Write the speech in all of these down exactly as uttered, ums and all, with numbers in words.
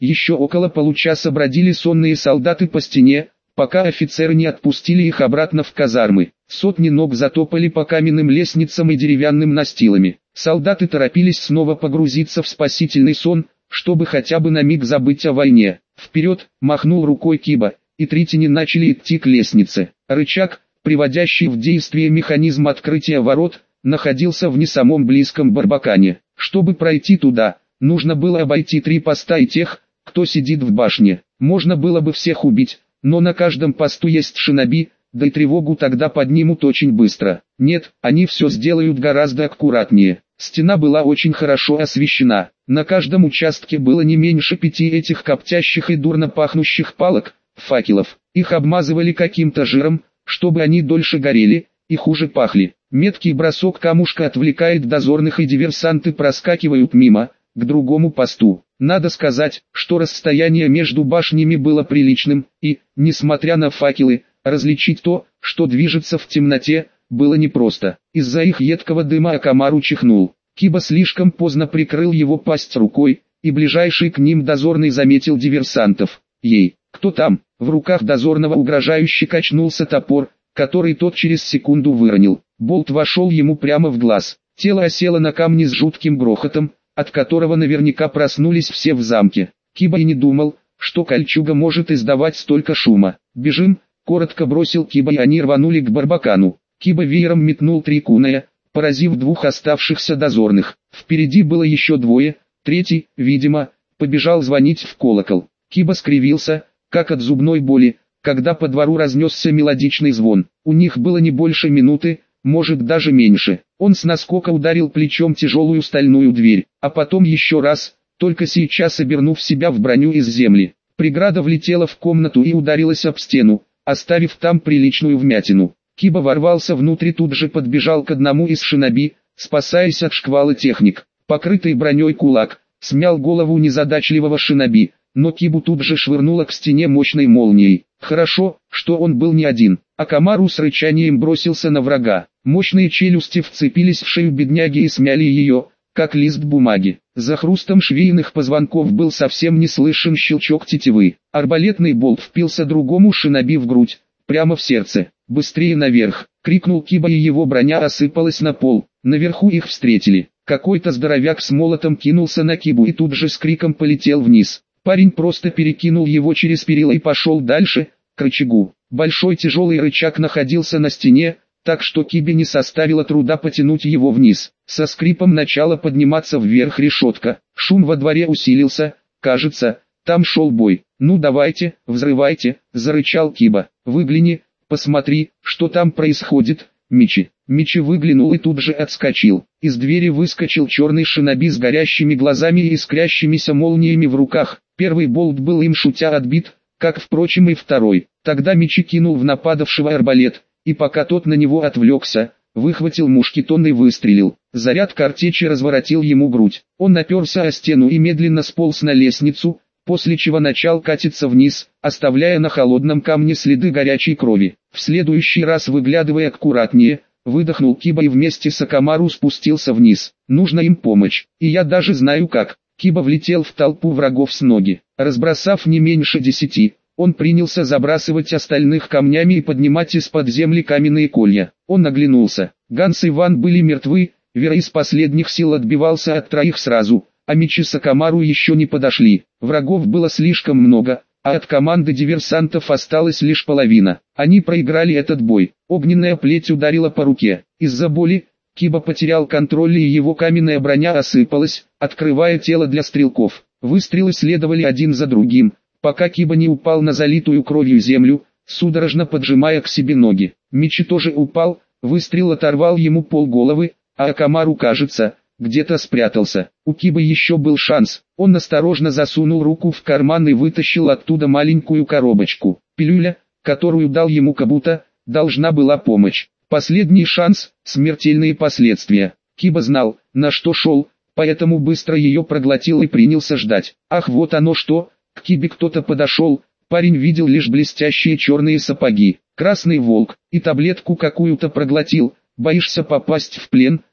Еще около получаса бродили сонные солдаты по стене, пока офицеры не отпустили их обратно в казармы. Сотни ног затопали по каменным лестницам и деревянным настилами. Солдаты торопились снова погрузиться в спасительный сон, чтобы хотя бы на миг забыть о войне. «Вперед!» – махнул рукой Киба, и третьи начали идти к лестнице. Рычаг, приводящий в действие механизм открытия ворот, находился в не самом близком барбакане. Чтобы пройти туда, нужно было обойти три поста и тех, кто сидит в башне. Можно было бы всех убить, но на каждом посту есть шиноби, да и тревогу тогда поднимут очень быстро. Нет, они все сделают гораздо аккуратнее. Стена была очень хорошо освещена. На каждом участке было не меньше пяти этих коптящих и дурно пахнущих палок, факелов. Их обмазывали каким-то жиром, чтобы они дольше горели, и хуже пахли. Меткий бросок камушка отвлекает дозорных, и диверсанты проскакивают мимо, к другому посту. Надо сказать, что расстояние между башнями было приличным, и, несмотря на факелы, различить то, что движется в темноте, было непросто. Из-за их едкого дыма Акамару чихнул. Киба слишком поздно прикрыл его пасть рукой, и ближайший к ним дозорный заметил диверсантов. «Ей, кто там?» В руках дозорного угрожающе качнулся топор, который тот через секунду выронил. Болт вошел ему прямо в глаз. Тело осело на камни с жутким грохотом, от которого наверняка проснулись все в замке. Киба и не думал, что кольчуга может издавать столько шума. «Бежим!» — коротко бросил Киба, и они рванули к барбакану. Киба веером метнул три куная, поразив двух оставшихся дозорных. Впереди было еще двое, третий, видимо, побежал звонить в колокол. Киба скривился, как от зубной боли, когда по двору разнесся мелодичный звон. У них было не больше минуты, может даже меньше. Он с наскока ударил плечом тяжелую стальную дверь, а потом еще раз, только сейчас обернув себя в броню из земли. Преграда влетела в комнату и ударилась об стену, оставив там приличную вмятину. Киба ворвался внутрь и тут же подбежал к одному из шиноби, спасаясь от шквала техник. Покрытый броней кулак смял голову незадачливого шиноби, но Кибу тут же швырнуло к стене мощной молнией. Хорошо, что он был не один. Акамару с рычанием бросился на врага. Мощные челюсти вцепились в шею бедняги и смяли ее, как лист бумаги. За хрустом швейных позвонков был совсем не слышен щелчок тетивы. Арбалетный болт впился другому шиноби в грудь, прямо в сердце. «Быстрее наверх!» — крикнул Киба, и его броня осыпалась на пол. Наверху их встретили. Какой-то здоровяк с молотом кинулся на Кибу и тут же с криком полетел вниз. Парень просто перекинул его через перила и пошел дальше, к рычагу. Большой тяжелый рычаг находился на стене, так что Кибе не составило труда потянуть его вниз. Со скрипом начала подниматься вверх решетка. Шум во дворе усилился, кажется, там шел бой. «Ну давайте, взрывайте!» — зарычал Киба. «Выгляни, посмотри, что там происходит, Мичи». Мичи выглянул и тут же отскочил. Из двери выскочил черный шиноби с горящими глазами и искрящимися молниями в руках. Первый болт был им шутя отбит, как впрочем и второй. Тогда Мичи кинул в нападавшего арбалет, и пока тот на него отвлекся, выхватил мушкетон и выстрелил. Заряд картечи разворотил ему грудь. Он наперся о стену и медленно сполз на лестницу, после чего начал катиться вниз, оставляя на холодном камне следы горячей крови. В следующий раз, выглядывая аккуратнее, выдохнул Киба и вместе с Акамару спустился вниз. «Нужна им помощь, и я даже знаю как». Киба влетел в толпу врагов с ноги. Разбросав не меньше десяти, он принялся забрасывать остальных камнями и поднимать из-под земли каменные колья. Он оглянулся. Ганс и Ван были мертвы, Вера из последних сил отбивался от троих сразу, а Мичи с Акамару еще не подошли. Врагов было слишком много, а от команды диверсантов осталась лишь половина. Они проиграли этот бой. Огненная плеть ударила по руке. Из-за боли Киба потерял контроль, и его каменная броня осыпалась, открывая тело для стрелков. Выстрелы следовали один за другим, пока Киба не упал на залитую кровью землю, судорожно поджимая к себе ноги. Мичи тоже упал, выстрел оторвал ему полголовы, а Акамару, кажется, где-то спрятался. У Кибы еще был шанс. Он осторожно засунул руку в карман и вытащил оттуда маленькую коробочку. Пилюля, которую дал ему Кабуто, должна была помочь. Последний шанс, смертельные последствия. Киба знал, на что шел, поэтому быстро ее проглотил и принялся ждать. Ах, вот оно что! К Кибе кто-то подошел. Парень видел лишь блестящие черные сапоги. Красный волк, и таблетку какую-то проглотил. «Боишься попасть в плен?»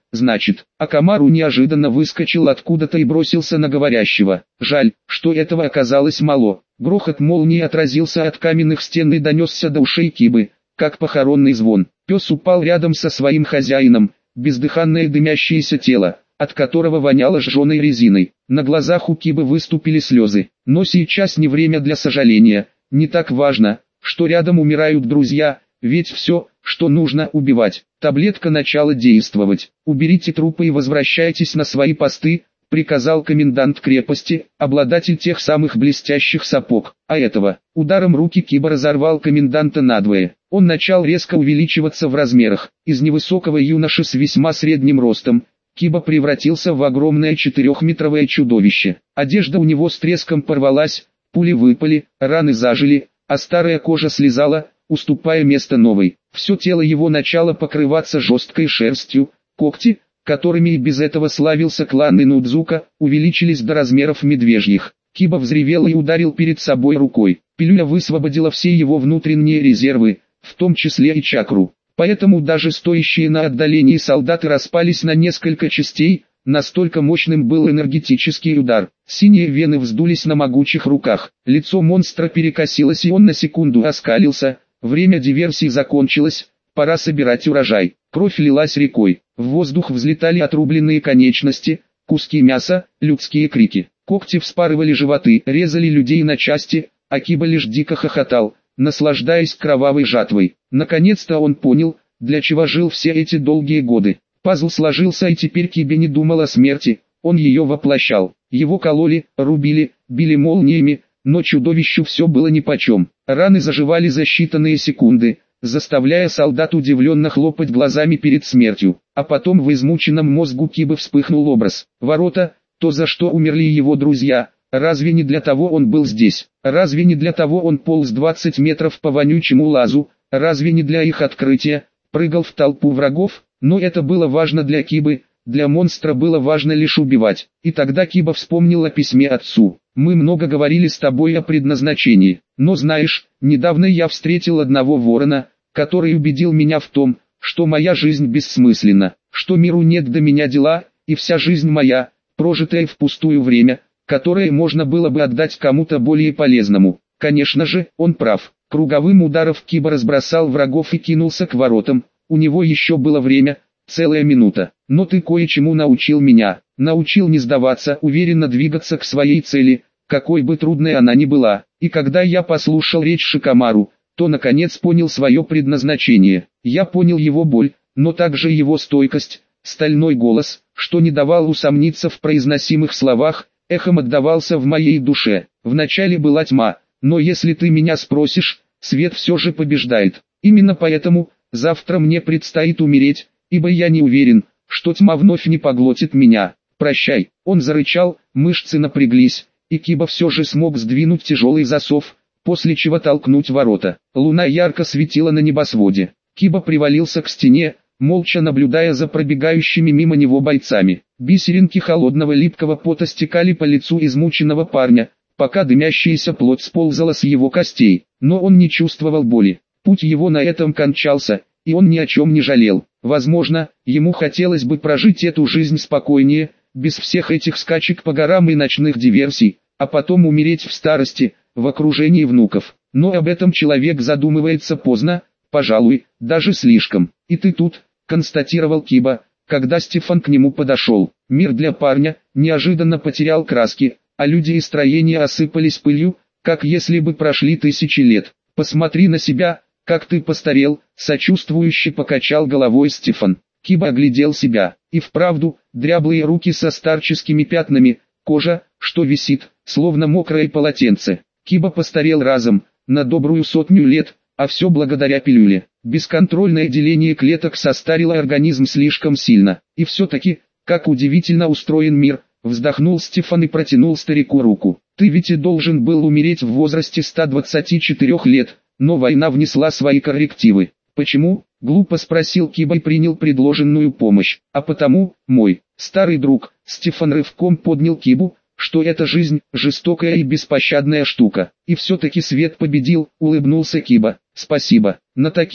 значит. Акамару неожиданно выскочил откуда-то и бросился на говорящего. Жаль, что этого оказалось мало. Грохот молнии отразился от каменных стен и донесся до ушей Кибы, как похоронный звон. Пес упал рядом со своим хозяином, бездыханное дымящееся тело, от которого воняло сжженной резиной. На глазах у Кибы выступили слезы. Но сейчас не время для сожаления. Не так важно, что рядом умирают друзья, ведь все, что нужно, убивать. Таблетка начала действовать. «Уберите трупы и возвращайтесь на свои посты», приказал комендант крепости, обладатель тех самых блестящих сапог. А этого, ударом руки Киба разорвал коменданта надвое. Он начал резко увеличиваться в размерах. Из невысокого юноши с весьма средним ростом, Киба превратился в огромное четырехметровое чудовище. Одежда у него с треском порвалась, пули выпали, раны зажили, а старая кожа слезала, уступая место новой. Все тело его начало покрываться жесткой шерстью, когти, которыми и без этого славился клан Инудзука, увеличились до размеров медвежьих. Киба взревел и ударил перед собой рукой. Пилюля высвободила все его внутренние резервы, в том числе и чакру. Поэтому даже стоящие на отдалении солдаты распались на несколько частей, настолько мощным был энергетический удар. Синие вены вздулись на могучих руках. Лицо монстра перекосилось и он на секунду оскалился. Время диверсии закончилось, пора собирать урожай. Кровь лилась рекой. В воздух взлетали отрубленные конечности, куски мяса, людские крики. Когти вспарывали животы, резали людей на части, а Киба лишь дико хохотал, наслаждаясь кровавой жатвой. Наконец-то он понял, для чего жил все эти долгие годы. Пазл сложился и теперь Кибе не думал о смерти, он ее воплощал. Его кололи, рубили, били молниями, но чудовищу все было нипочем. Раны заживали за считанные секунды, заставляя солдат удивленно хлопать глазами перед смертью. А потом в измученном мозгу Кибы вспыхнул образ. Ворота, то за что умерли его друзья. Разве не для того он был здесь? Разве не для того он полз двадцать метров по вонючему лазу? Разве не для их открытия? Прыгал в толпу врагов? Но это было важно для Кибы, для монстра было важно лишь убивать. И тогда Киба вспомнил о письме отцу. «Мы много говорили с тобой о предназначении, но знаешь, недавно я встретил одного ворона, который убедил меня в том, что моя жизнь бессмысленна, что миру нет до меня дела, и вся жизнь моя, прожитое впустую время, которое можно было бы отдать кому-то более полезному». Конечно же, он прав. Круговым ударом Киба разбросал врагов и кинулся к воротам. У него еще было время, целая минута. «Но ты кое-чему научил меня, научил не сдаваться, уверенно двигаться к своей цели, какой бы трудной она ни была. И когда я послушал речь Шикамару, то наконец понял свое предназначение. Я понял его боль, но также его стойкость, стальной голос, что не давал усомниться в произносимых словах, эхом отдавался в моей душе. Вначале была тьма, но если ты меня спросишь, свет все же побеждает. Именно поэтому, завтра мне предстоит умереть, ибо я не уверен, что тьма вновь не поглотит меня. Прощай». Он зарычал, мышцы напряглись, и Киба все же смог сдвинуть тяжелый засов, после чего толкнуть ворота. Луна ярко светила на небосводе. Киба привалился к стене, молча наблюдая за пробегающими мимо него бойцами. Бисеринки холодного липкого пота стекали по лицу измученного парня, пока дымящаяся плоть сползала с его костей. Но он не чувствовал боли. Путь его на этом кончался, и он ни о чем не жалел. Возможно, ему хотелось бы прожить эту жизнь спокойнее, без всех этих скачек по горам и ночных диверсий, а потом умереть в старости, в окружении внуков. Но об этом человек задумывается поздно, пожалуй, даже слишком. «И ты тут», — констатировал Киба, когда Стефан к нему подошел. Мир для парня неожиданно потерял краски, а люди и строения осыпались пылью, как если бы прошли тысячи лет. «Посмотри на себя, как ты постарел», — сочувствующе покачал головой Стефан. Киба оглядел себя, и вправду, дряблые руки со старческими пятнами, кожа, что висит, словно мокрое полотенце. Киба постарел разом, на добрую сотню лет, а все благодаря пилюле. Бесконтрольное деление клеток состарило организм слишком сильно. И все-таки, как удивительно устроен мир, вздохнул Стефан и протянул старику руку. «Ты ведь и должен был умереть в возрасте ста двадцати четырёх лет, но война внесла свои коррективы». «Почему?» — глупо спросил Киба и принял предложенную помощь. «А потому, мой старый друг», — Стефан рывком поднял Кибу, «что эта жизнь — жестокая и беспощадная штука. И все-таки свет победил», — улыбнулся Киба. «Спасибо. На таких,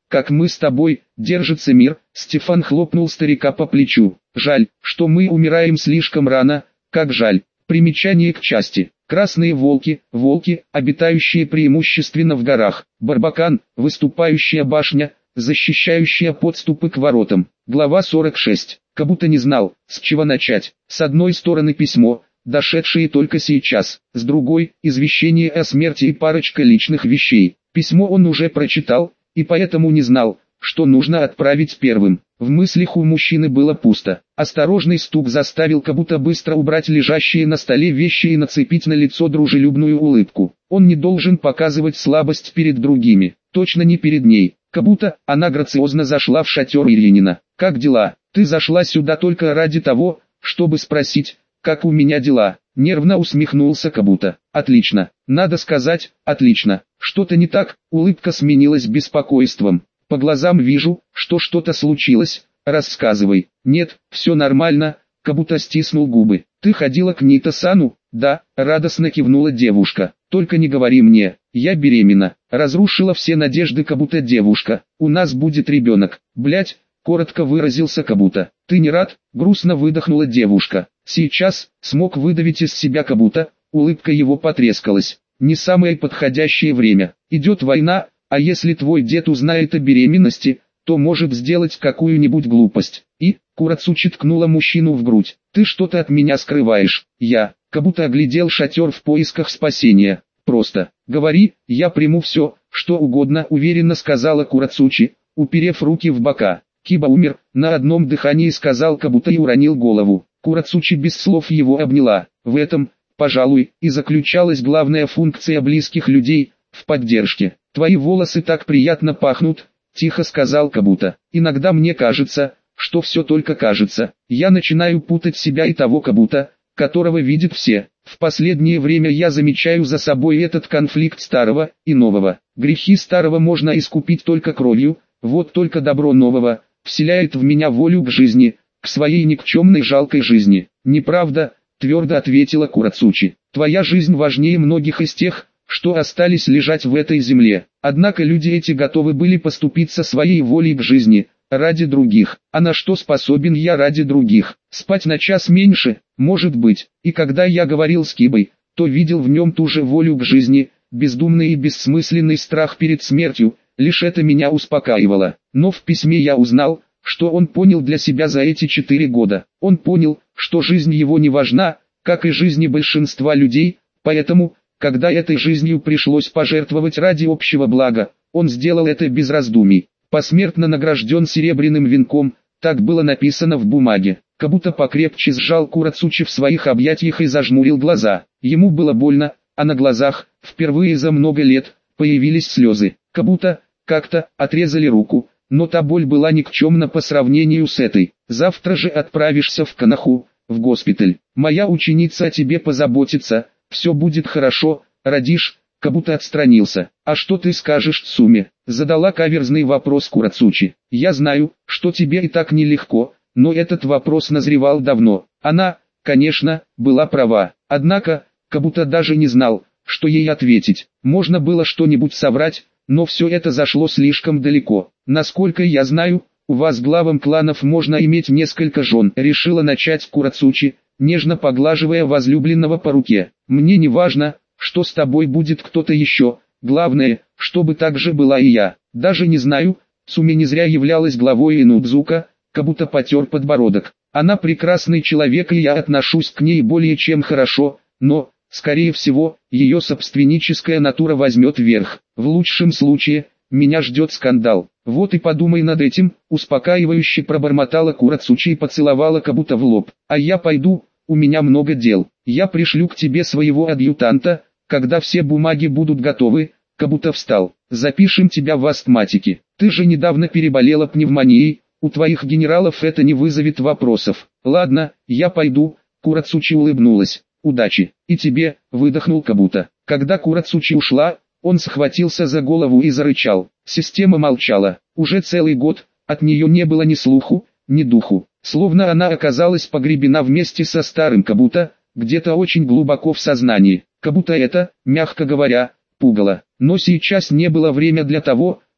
как мы с тобой, держится мир. Стефан хлопнул старика по плечу. Жаль, что мы умираем слишком рано, как жаль. Примечание к части. Красные волки, волки, обитающие преимущественно в горах. Барбакан, выступающая башня, защищающая подступы к воротам. Глава сорок шесть. Как будто не знал, с чего начать. С одной стороны письмо, дошедшее только сейчас, с другой – извещение о смерти и парочка личных вещей. Письмо он уже прочитал, и поэтому не знал, что нужно отправить первым. В мыслях у мужчины было пусто. Осторожный стук заставил как будто быстро убрать лежащие на столе вещи и нацепить на лицо дружелюбную улыбку. Он не должен показывать слабость перед другими, точно не перед ней. Как будто она грациозно зашла в шатер Ильинина. «Как дела? Ты зашла сюда только ради того, чтобы спросить, как у меня дела?» Нервно усмехнулся как будто. «Отлично. Надо сказать, отлично. Что-то не так?» Улыбка сменилась беспокойством. «По глазам вижу, что что-то случилось. Рассказывай». «Нет, все нормально», как будто стиснул губы. «Ты ходила к Нита-сану?» «Да», радостно кивнула девушка. «Только не говори мне, я беременна». Разрушила все надежды как будто девушка. «У нас будет ребенок». «Блять», коротко выразился как будто. «Ты не рад?» Грустно выдохнула девушка. Сейчас смог выдавить из себя как будто. Улыбка его потрескалась. «Не самое подходящее время. Идет война, а если твой дед узнает о беременности, то может сделать какую-нибудь глупость». И Курацучи ткнула мужчину в грудь. «Ты что-то от меня скрываешь». Я как будто оглядел шатер в поисках спасения. «Просто говори, я приму все, что угодно», уверенно сказала Курацучи, уперев руки в бока. Киба умер, на одном дыхании сказал как будто и уронил голову. Курацучи без слов его обняла. В этом, пожалуй, и заключалась главная функция близких людей, в поддержке. «Твои волосы так приятно пахнут», тихо сказал как будто. «Иногда мне кажется, что все только кажется. Я начинаю путать себя и того как будто, которого видят все. В последнее время я замечаю за собой этот конфликт старого и нового. Грехи старого можно искупить только кровью, вот только добро нового вселяет в меня волю к жизни, к своей никчемной жалкой жизни». «Неправда», твердо ответила Курацучи. «Твоя жизнь важнее многих из тех, что остались лежать в этой земле. Однако люди эти готовы были поступиться своей волей к жизни, ради других. А на что способен я ради других? Спать на час меньше, может быть. И когда я говорил с Кибой, то видел в нем ту же волю к жизни, бездумный и бессмысленный страх перед смертью, лишь это меня успокаивало. Но в письме я узнал, что он понял для себя за эти четыре года. Он понял, что жизнь его не важна, как и жизни большинства людей, поэтому, когда этой жизнью пришлось пожертвовать ради общего блага, он сделал это без раздумий. Посмертно награжден серебряным венком, так было написано в бумаге. Как будто покрепче сжал Курацучи в своих объятиях и зажмурил глаза. Ему было больно, а на глазах, впервые за много лет, появились слезы. Как будто, как-то, отрезали руку, но та боль была никчемна по сравнению с этой. «Завтра же отправишься в Канаху, в госпиталь. Моя ученица о тебе позаботится, все будет хорошо, родишь». Как будто отстранился. «А что ты скажешь, Цуме?» Задала каверзный вопрос Курацучи. «Я знаю, что тебе и так нелегко, но этот вопрос назревал давно». Она, конечно, была права. Однако, как будто даже не знал, что ей ответить. Можно было что-нибудь соврать, но все это зашло слишком далеко. «Насколько я знаю, у вас главам кланов можно иметь несколько жен», решила начать Курацучи, нежно поглаживая возлюбленного по руке. «Мне не важно, что с тобой будет кто-то еще, главное, чтобы так же была и я. Даже не знаю». Цуме не зря являлась главой Инудзука, как будто потер подбородок. «Она прекрасный человек и я отношусь к ней более чем хорошо, но, скорее всего, ее собственническая натура возьмет верх. В лучшем случае, меня ждет скандал. Вот и подумай над этим», успокаивающе пробормотала Курацучи и поцеловала как будто в лоб. «А я пойду, у меня много дел. Я пришлю к тебе своего адъютанта, когда все бумаги будут готовы». Как будто встал. «Запишем тебя в астматики. Ты же недавно переболела пневмонией, у твоих генералов это не вызовет вопросов». «Ладно, я пойду», Курацучи улыбнулась. «Удачи». «И тебе», выдохнул как будто. Когда Курацучи ушла, он схватился за голову и зарычал. Система молчала. Уже целый год, от нее не было ни слуху, ни духу. Словно она оказалась погребена вместе со старым как будто, где-то очень глубоко в сознании. Как будто это, мягко говоря, пугало. Но сейчас не было время для того,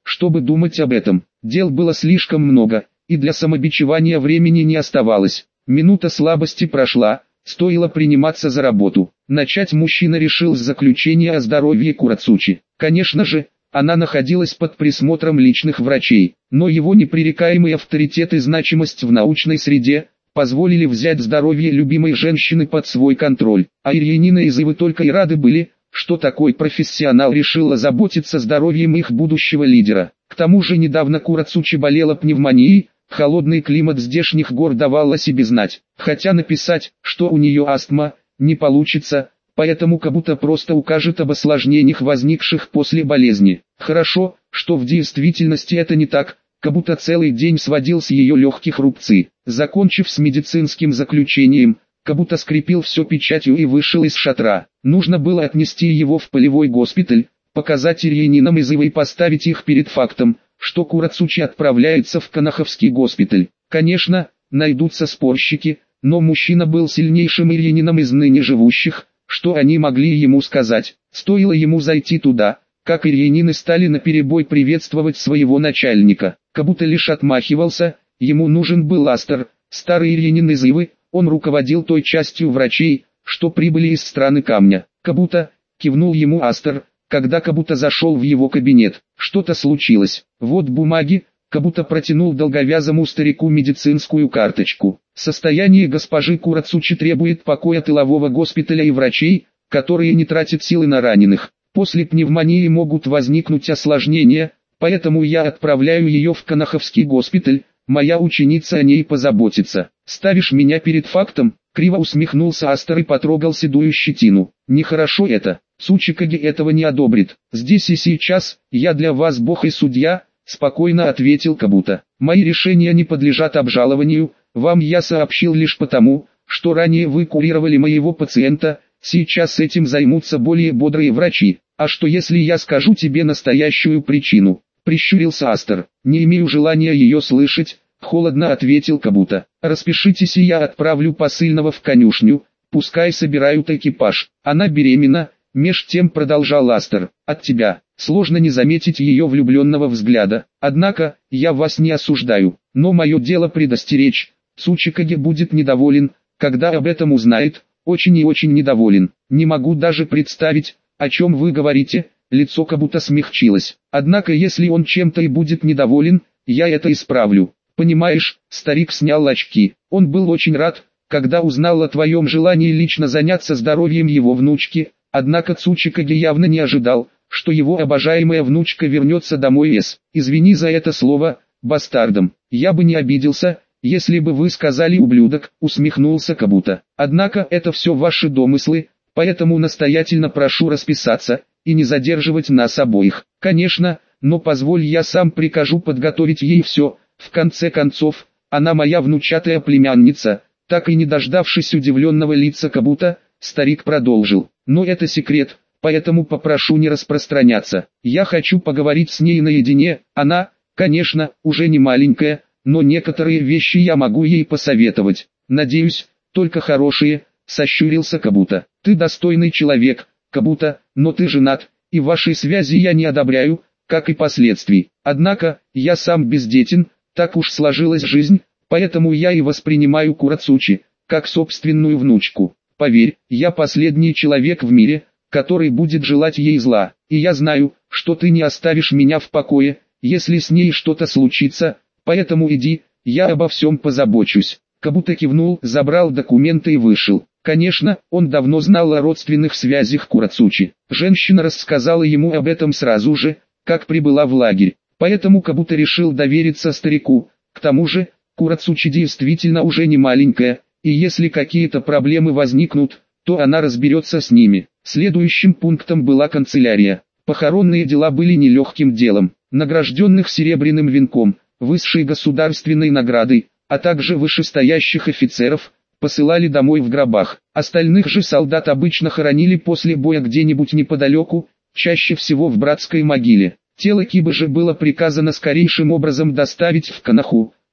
чтобы думать об этом. Дел было слишком много, и для самобичевания времени не оставалось. Минута слабости прошла, стоило приниматься за работу. Начать мужчина решил с заключения о здоровье Курацучи. Конечно же, она находилась под присмотром личных врачей, но его непререкаемый авторитет и значимость в научной среде позволили взять здоровье любимой женщины под свой контроль. А Ильянина и Зывы только и рады были, что такой профессионал решил озаботиться здоровьем их будущего лидера. К тому же недавно Курацучи болела пневмонией, холодный климат здешних гор давал о себе знать. Хотя написать, что у нее астма, не получится, поэтому Кабуто просто укажет об осложнениях, возникших после болезни. Хорошо, что в действительности это не так. Кабуто целый день сводил с ее легких рубцы. Закончив с медицинским заключением, Кабуто скрепил все печатью и вышел из шатра. Нужно было отнести его в полевой госпиталь, показать Ильянинам и Зывы и поставить их перед фактом, что Курацучи отправляется в Канаховский госпиталь. Конечно, найдутся спорщики, но мужчина был сильнейшим Ильянином из ныне живущих. Что они могли ему сказать? Стоило ему зайти туда, как Ильянины стали наперебой приветствовать своего начальника. Кабуто лишь отмахивался, ему нужен был Астер, старый Ильянин из Ивы. Он руководил той частью врачей, что прибыли из страны камня. Кабуто, кивнул ему Астер, когда Кабуто зашел в его кабинет. Что-то случилось. Вот бумаги. Кабуто протянул долговязому старику медицинскую карточку. Состояние госпожи Курацучи требует покоя тылового госпиталя и врачей, которые не тратят силы на раненых. После пневмонии могут возникнуть осложнения, поэтому я отправляю ее в Канаховский госпиталь. Моя ученица о ней позаботится. Ставишь меня перед фактом? Криво усмехнулся Астер и потрогал седую щетину. Нехорошо это. Цучикаги этого не одобрит. Здесь и сейчас, я для вас бог и судья, спокойно ответил Кабуто. Мои решения не подлежат обжалованию, вам я сообщил лишь потому, что ранее вы курировали моего пациента, сейчас этим займутся более бодрые врачи. А что если я скажу тебе настоящую причину? Прищурился Астер. Не имею желания ее слышать, холодно ответил Кабуто. Распишитесь и я отправлю посыльного в конюшню, пускай собирают экипаж. Она беременна, меж тем продолжал Астер. От тебя сложно не заметить ее влюбленного взгляда. Однако, я вас не осуждаю, но мое дело предостеречь. Цучикаги будет недоволен, когда об этом узнает, очень и очень недоволен. Не могу даже представить, о чем вы говорите. Лицо Кабуто смягчилось. Однако если он чем-то и будет недоволен, я это исправлю. Понимаешь, старик снял очки. Он был очень рад, когда узнал о твоем желании лично заняться здоровьем его внучки. Однако Цучикаги явно не ожидал, что его обожаемая внучка вернется домой с, извини за это слово, бастардом. Я бы не обиделся, если бы вы сказали ублюдок, усмехнулся Кабуто. Однако это все ваши домыслы, поэтому настоятельно прошу расписаться и не задерживать нас обоих. Конечно, но позволь я сам прикажу подготовить ей все. В конце концов, она моя внучатая племянница. Так и не дождавшись удивленного лица Кабуто, старик продолжил. Но это секрет, поэтому попрошу не распространяться. Я хочу поговорить с ней наедине. Она, конечно, уже не маленькая, но некоторые вещи я могу ей посоветовать. Надеюсь, только хорошие, сощурился Кабуто. Ты достойный человек, Кабуто, но ты женат, и вашей связи я не одобряю, как и последствий. Однако, я сам бездетен, так уж сложилась жизнь, поэтому я и воспринимаю Курацучи, как собственную внучку. Поверь, я последний человек в мире, который будет желать ей зла, и я знаю, что ты не оставишь меня в покое, если с ней что-то случится, поэтому иди, я обо всем позабочусь. Кабуто кивнул, забрал документы и вышел. Конечно, он давно знал о родственных связях Курацучи. Женщина рассказала ему об этом сразу же, как прибыла в лагерь, поэтому Кабуто решил довериться старику. К тому же, Курацучи действительно уже не маленькая, и если какие-то проблемы возникнут, то она разберется с ними. Следующим пунктом была канцелярия. Похоронные дела были нелегким делом. Награжденных серебряным венком, высшей государственной наградой, а также вышестоящих офицеров, посылали домой в гробах. Остальных же солдат обычно хоронили после боя где-нибудь неподалеку, чаще всего в братской могиле. Тело Кибы же было приказано скорейшим образом доставить в Канаху,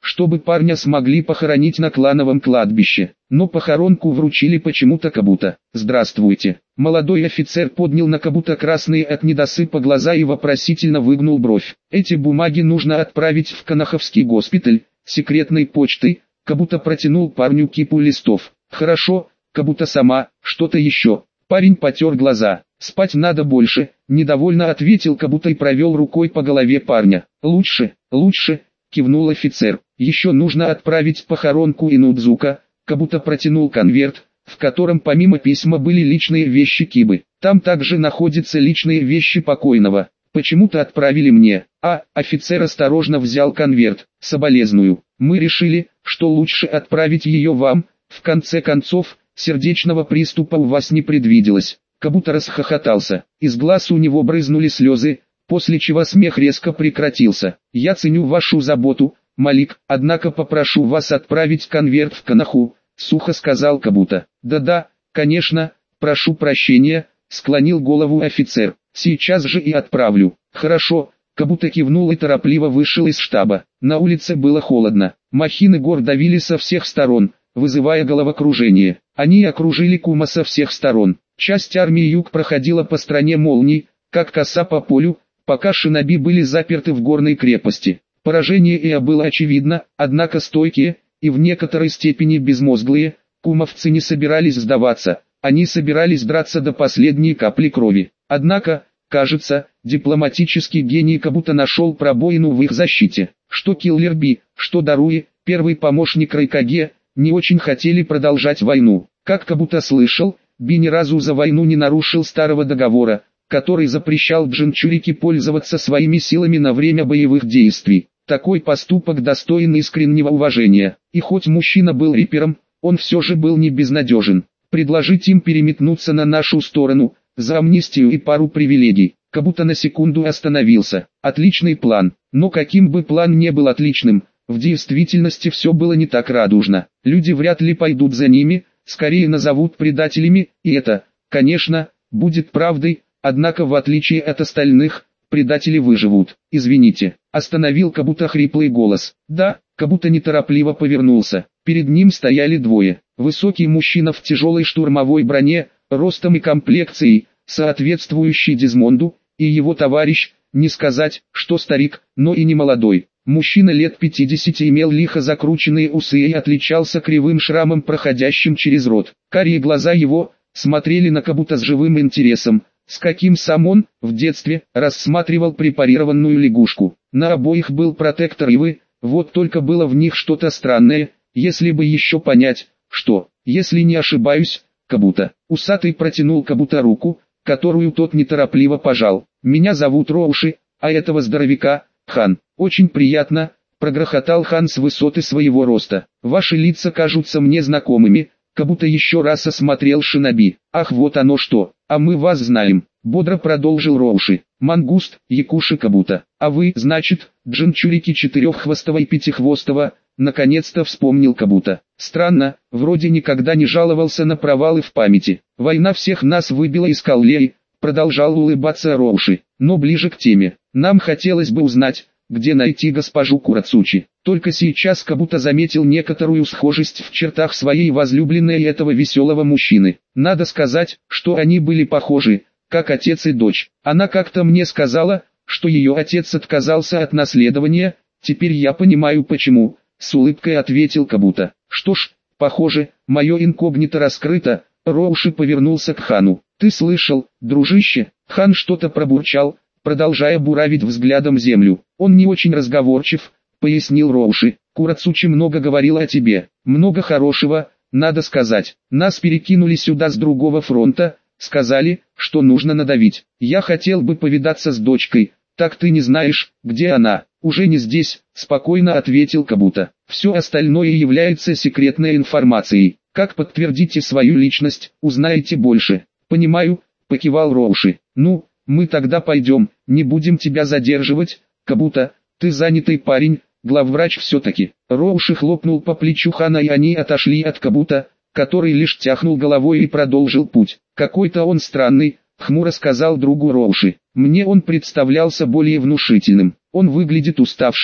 чтобы парня смогли похоронить на клановом кладбище. Но похоронку вручили почему-то Кабуто. «Здравствуйте». Молодой офицер поднял на Кабуто красные от недосыпа глаза и вопросительно выгнул бровь. «Эти бумаги нужно отправить в Канаховский госпиталь, секретной почтой». Кабуто протянул парню кипу листов. «Хорошо, Кабуто сама, что-то еще». Парень потер глаза. «Спать надо больше», — недовольно ответил Кабуто и провел рукой по голове парня. «Лучше, лучше», — кивнул офицер. «Еще нужно отправить похоронку Инудзука». Кабуто протянул конверт, в котором помимо письма были личные вещи Кибы. «Там также находятся личные вещи покойного. Почему-то отправили мне». А, офицер осторожно взял конверт. «Соболезную. Мы решили, что лучше отправить ее вам. В конце концов, сердечного приступа у вас не предвиделось». Кабуто расхохотался. Из глаз у него брызнули слезы, после чего смех резко прекратился. «Я ценю вашу заботу, Малик, однако попрошу вас отправить конверт в Канаху», — сухо сказал Кабуто. «Да-да, конечно, прошу прощения», — склонил голову офицер. «Сейчас же и отправлю». «Хорошо», — Кабуто кивнул и торопливо вышел из штаба. На улице было холодно. Махины гор давили со всех сторон, вызывая головокружение. Они окружили Кума со всех сторон. Часть армии Юг проходила по стране молний, как коса по полю, пока шиноби были заперты в горной крепости. Поражение Иа было очевидно, однако стойкие, и в некоторой степени безмозглые, кумовцы не собирались сдаваться, они собирались драться до последней капли крови. Однако, кажется, дипломатический гений Кабуто нашел пробоину в их защите. Что Киллер Би, что Даруи, первый помощник Райкаге, не очень хотели продолжать войну. Как Кабуто слышал, Би ни разу за войну не нарушил старого договора, который запрещал Джинчурике пользоваться своими силами на время боевых действий. Такой поступок достоин искреннего уважения. И хоть мужчина был рипером, он все же был не безнадежен. Предложить им переметнуться на нашу сторону, за амнистию и пару привилегий. Кабуто на секунду остановился. Отличный план. Но каким бы план не был отличным, в действительности все было не так радужно. Люди вряд ли пойдут за ними, скорее назовут предателями, и это, конечно, будет правдой, однако в отличие от остальных, предатели выживут. «Извините», — остановил Кабуто хриплый голос. «Да», — Кабуто неторопливо повернулся. Перед ним стояли двое. Высокий мужчина в тяжелой штурмовой броне, ростом и комплекцией, соответствующий Дезмонду, и его товарищ, не сказать, что старик, но и не молодой. Мужчина лет пятидесяти имел лихо закрученные усы и отличался кривым шрамом, проходящим через рот. Карие глаза его смотрели на Кабуто с живым интересом, с каким сам он, в детстве, рассматривал препарированную лягушку. На обоих был протектор Ивы, вот только было в них что-то странное, если бы еще понять, что, если не ошибаюсь, Кабуто. Усатый протянул Кабуто руку, которую тот неторопливо пожал. «Меня зовут Роуши, а этого здоровяка, Хан». «Очень приятно», — прогрохотал Хан с высоты своего роста. «Ваши лица кажутся мне знакомыми», — Кабуто еще раз осмотрел шиноби. «Ах, вот оно что, а мы вас знаем», — бодро продолжил Роуши. «Мангуст, Якуши Кабуто. А вы, значит, Джинчурики четыреххвостого и пятихвостого», — наконец-то вспомнил Кабуто. «Странно, вроде никогда не жаловался на провалы в памяти. Война всех нас выбила из колеи», — продолжал улыбаться Роуши. «Но ближе к теме. Нам хотелось бы узнать, где найти госпожу Курацучи». Только сейчас Кабуто заметил некоторую схожесть в чертах своей возлюбленной и этого веселого мужчины. Надо сказать, что они были похожи, как отец и дочь. Она как-то мне сказала, что ее отец отказался от наследования, теперь я понимаю почему, с улыбкой ответил Кабуто. Что ж, похоже, мое инкогнито раскрыто. Роуши повернулся к Хану. «Ты слышал, дружище?» Хан что-то пробурчал, продолжая буравить взглядом землю. «Он не очень разговорчив», — пояснил Роуши. «Курацучи много говорила о тебе, много хорошего, надо сказать. Нас перекинули сюда с другого фронта, сказали, что нужно надавить. Я хотел бы повидаться с дочкой, так ты не знаешь, где она?» «Уже не здесь», — спокойно ответил Кабуто. «Все остальное является секретной информацией. Как подтвердите свою личность, узнаете больше». «Понимаю», — покивал Роуши. «Ну, мы тогда пойдем, не будем тебя задерживать, Кабуто, ты занятый парень, главврач все-таки». Роуши хлопнул по плечу Хана, и они отошли от Кабуто, который лишь тяхнул головой и продолжил путь. «Какой-то он странный», — хмуро сказал другу Роуши. «Мне он представлялся более внушительным. Он выглядит уставшим», —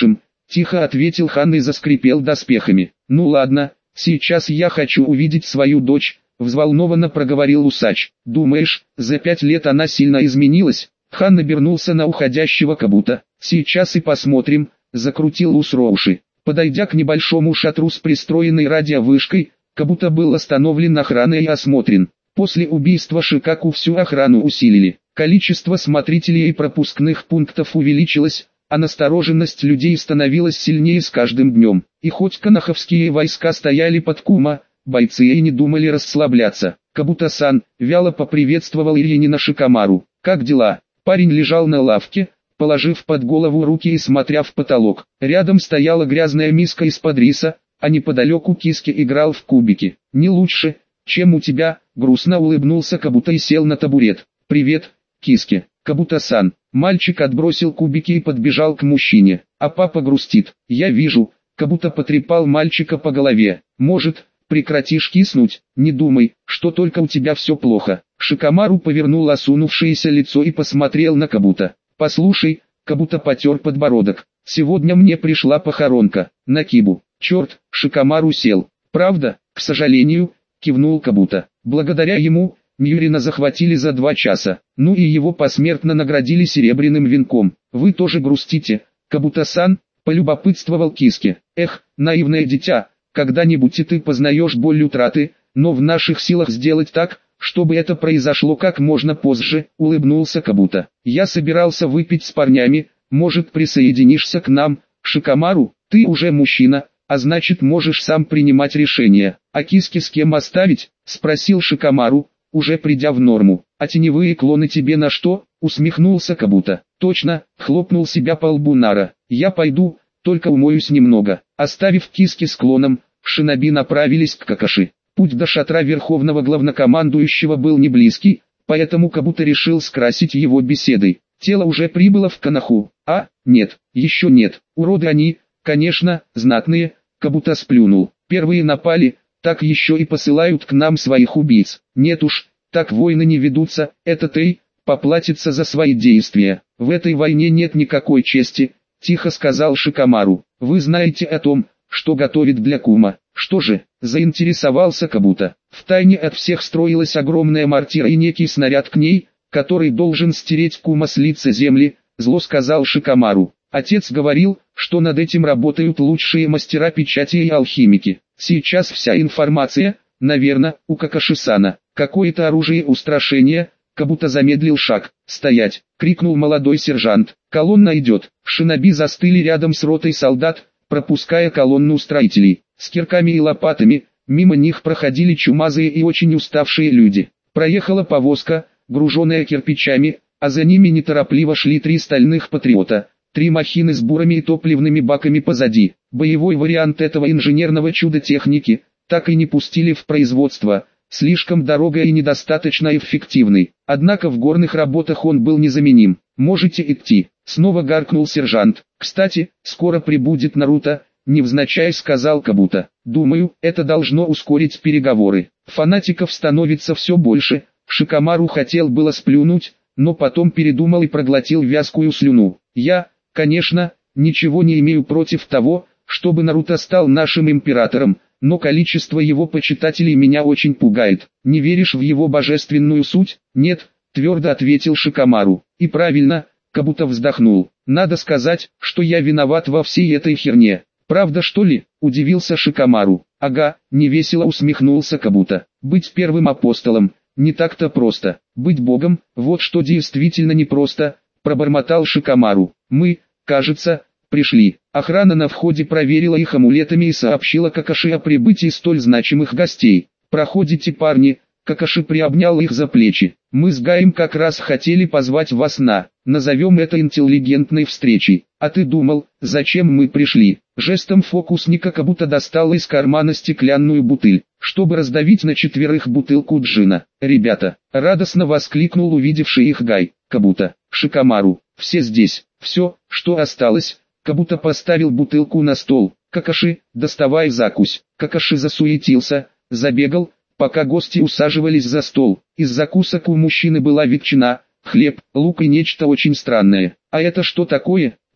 тихо ответил хан и заскрипел доспехами. Ну ладно, сейчас я хочу увидеть свою дочь, взволнованно проговорил усач. Думаешь, за пять лет она сильно изменилась? Хан обернулся на уходящего Кабута. Сейчас и посмотрим, закрутил ус Роуши. Подойдя к небольшому шатру с пристроенной радиовышкой, Кабута был остановлен охраной и осмотрен. После убийства Шикаку всю охрану усилили. Количество смотрителей и пропускных пунктов увеличилось, а настороженность людей становилась сильнее с каждым днем. И хоть канаховские войска стояли под Кума, бойцы и не думали расслабляться. Кабута-сан вяло поприветствовал Иринина Шикамару. «Как дела?» Парень лежал на лавке, положив под голову руки и смотря в потолок. Рядом стояла грязная миска из-под риса, а неподалеку Киски играл в кубики. «Не лучше, чем у тебя», грустно улыбнулся Кабута и сел на табурет. «Привет, Киски». «Кабута-сан». Мальчик отбросил кубики и подбежал к мужчине. «А папа грустит». «Я вижу». Кабута потрепал мальчика по голове. «Может, прекратишь киснуть? Не думай, что только у тебя все плохо». Шикамару повернул осунувшееся лицо и посмотрел на Кабута. «Послушай», Кабута потер подбородок. «Сегодня мне пришла похоронка. На Кибу». «Черт», Шикамару сел. «Правда?» «К сожалению», кивнул Кабута. «Благодаря ему, Мьюрина захватили за два часа. Ну и его посмертно наградили серебряным венком. Вы тоже грустите, Кабута-сан?» полюбопытствовал Киски. «Эх, наивное дитя, когда-нибудь и ты познаешь боль утраты, но в наших силах сделать так, чтобы это произошло как можно позже», улыбнулся Кабута. «Я собирался выпить с парнями, может присоединишься к нам?» «Шикамару, ты уже мужчина, а значит можешь сам принимать решения. А Киски с кем оставить?» спросил Шикамару, уже придя в норму. «А теневые клоны тебе на что?» усмехнулся Кабута. «Точно», хлопнул себя по лбу Нара. «Я пойду, только умоюсь немного». Оставив Киски с клоном, шиноби направились к Какаши. Путь до шатра верховного главнокомандующего был не близкий, поэтому Кабута решил скрасить его беседой. Тело уже прибыло в Канаху. А, нет, еще нет. Уроды они, конечно, знатные, Кабута сплюнул. Первые напали, так еще и посылают к нам своих убийц. Нет уж, так войны не ведутся, это Тей поплатится за свои действия. В этой войне нет никакой чести, тихо сказал Шикамару. Вы знаете о том, что готовит для Кума. Что же, заинтересовался Кабута. Втайне от всех строилась огромная мортира и некий снаряд к ней, который должен стереть Кума с лица земли, зло сказал Шикамару. Отец говорил, что над этим работают лучшие мастера печати и алхимики. Сейчас вся информация, наверное, у Какаши-сана. Какое-то оружие устрашения. Кабута замедлил шаг. «Стоять!» — крикнул молодой сержант. «Колонна идет!» Шиноби застыли рядом с ротой солдат, пропуская колонну строителей. С кирками и лопатами, мимо них проходили чумазые и очень уставшие люди. Проехала повозка, груженная кирпичами, а за ними неторопливо шли три стальных патриота. Три махины с бурами и топливными баками позади. Боевой вариант этого инженерного чуда техники так и не пустили в производство. Слишком дорогой и недостаточно эффективный. Однако в горных работах он был незаменим. «Можете идти», — снова гаркнул сержант. «Кстати, скоро прибудет Наруто», — невзначай сказал Кабута. «Думаю, это должно ускорить переговоры. Фанатиков становится все больше». Шикамару хотел было сплюнуть, но потом передумал и проглотил вязкую слюну. «Я, конечно, ничего не имею против того, чтобы Наруто стал нашим императором, но количество его почитателей меня очень пугает. Не веришь в его божественную суть?» «Нет», твердо ответил Шикамару. «И правильно», Кабута вздохнул. «Надо сказать, что я виноват во всей этой херне». «Правда что ли?» – удивился Шикамару. «Ага», – невесело усмехнулся Кабута. «Быть первым апостолом – не так-то просто. Быть богом – вот что действительно непросто», – пробормотал Шикамару. «Мы, кажется, пришли». Охрана на входе проверила их амулетами и сообщила Какаши о прибытии столь значимых гостей. «Проходите, парни», Какаши приобнял их за плечи. «Мы с Гаем как раз хотели позвать вас на, назовем это интеллигентной встречей. А ты думал, зачем мы пришли?» Жестом фокусника Кабута достал из кармана стеклянную бутыль, чтобы раздавить на четверых бутылку джина. «Ребята!» — радостно воскликнул увидевший их Гай. «Кабута, Шикамару, все здесь, все, что осталось». Кабута поставил бутылку на стол. «Какаши, доставай закусь». Какаши засуетился, забегал, пока гости усаживались за стол. Из закусок у мужчины была ветчина, хлеб, лук и нечто очень странное. «А это что такое?»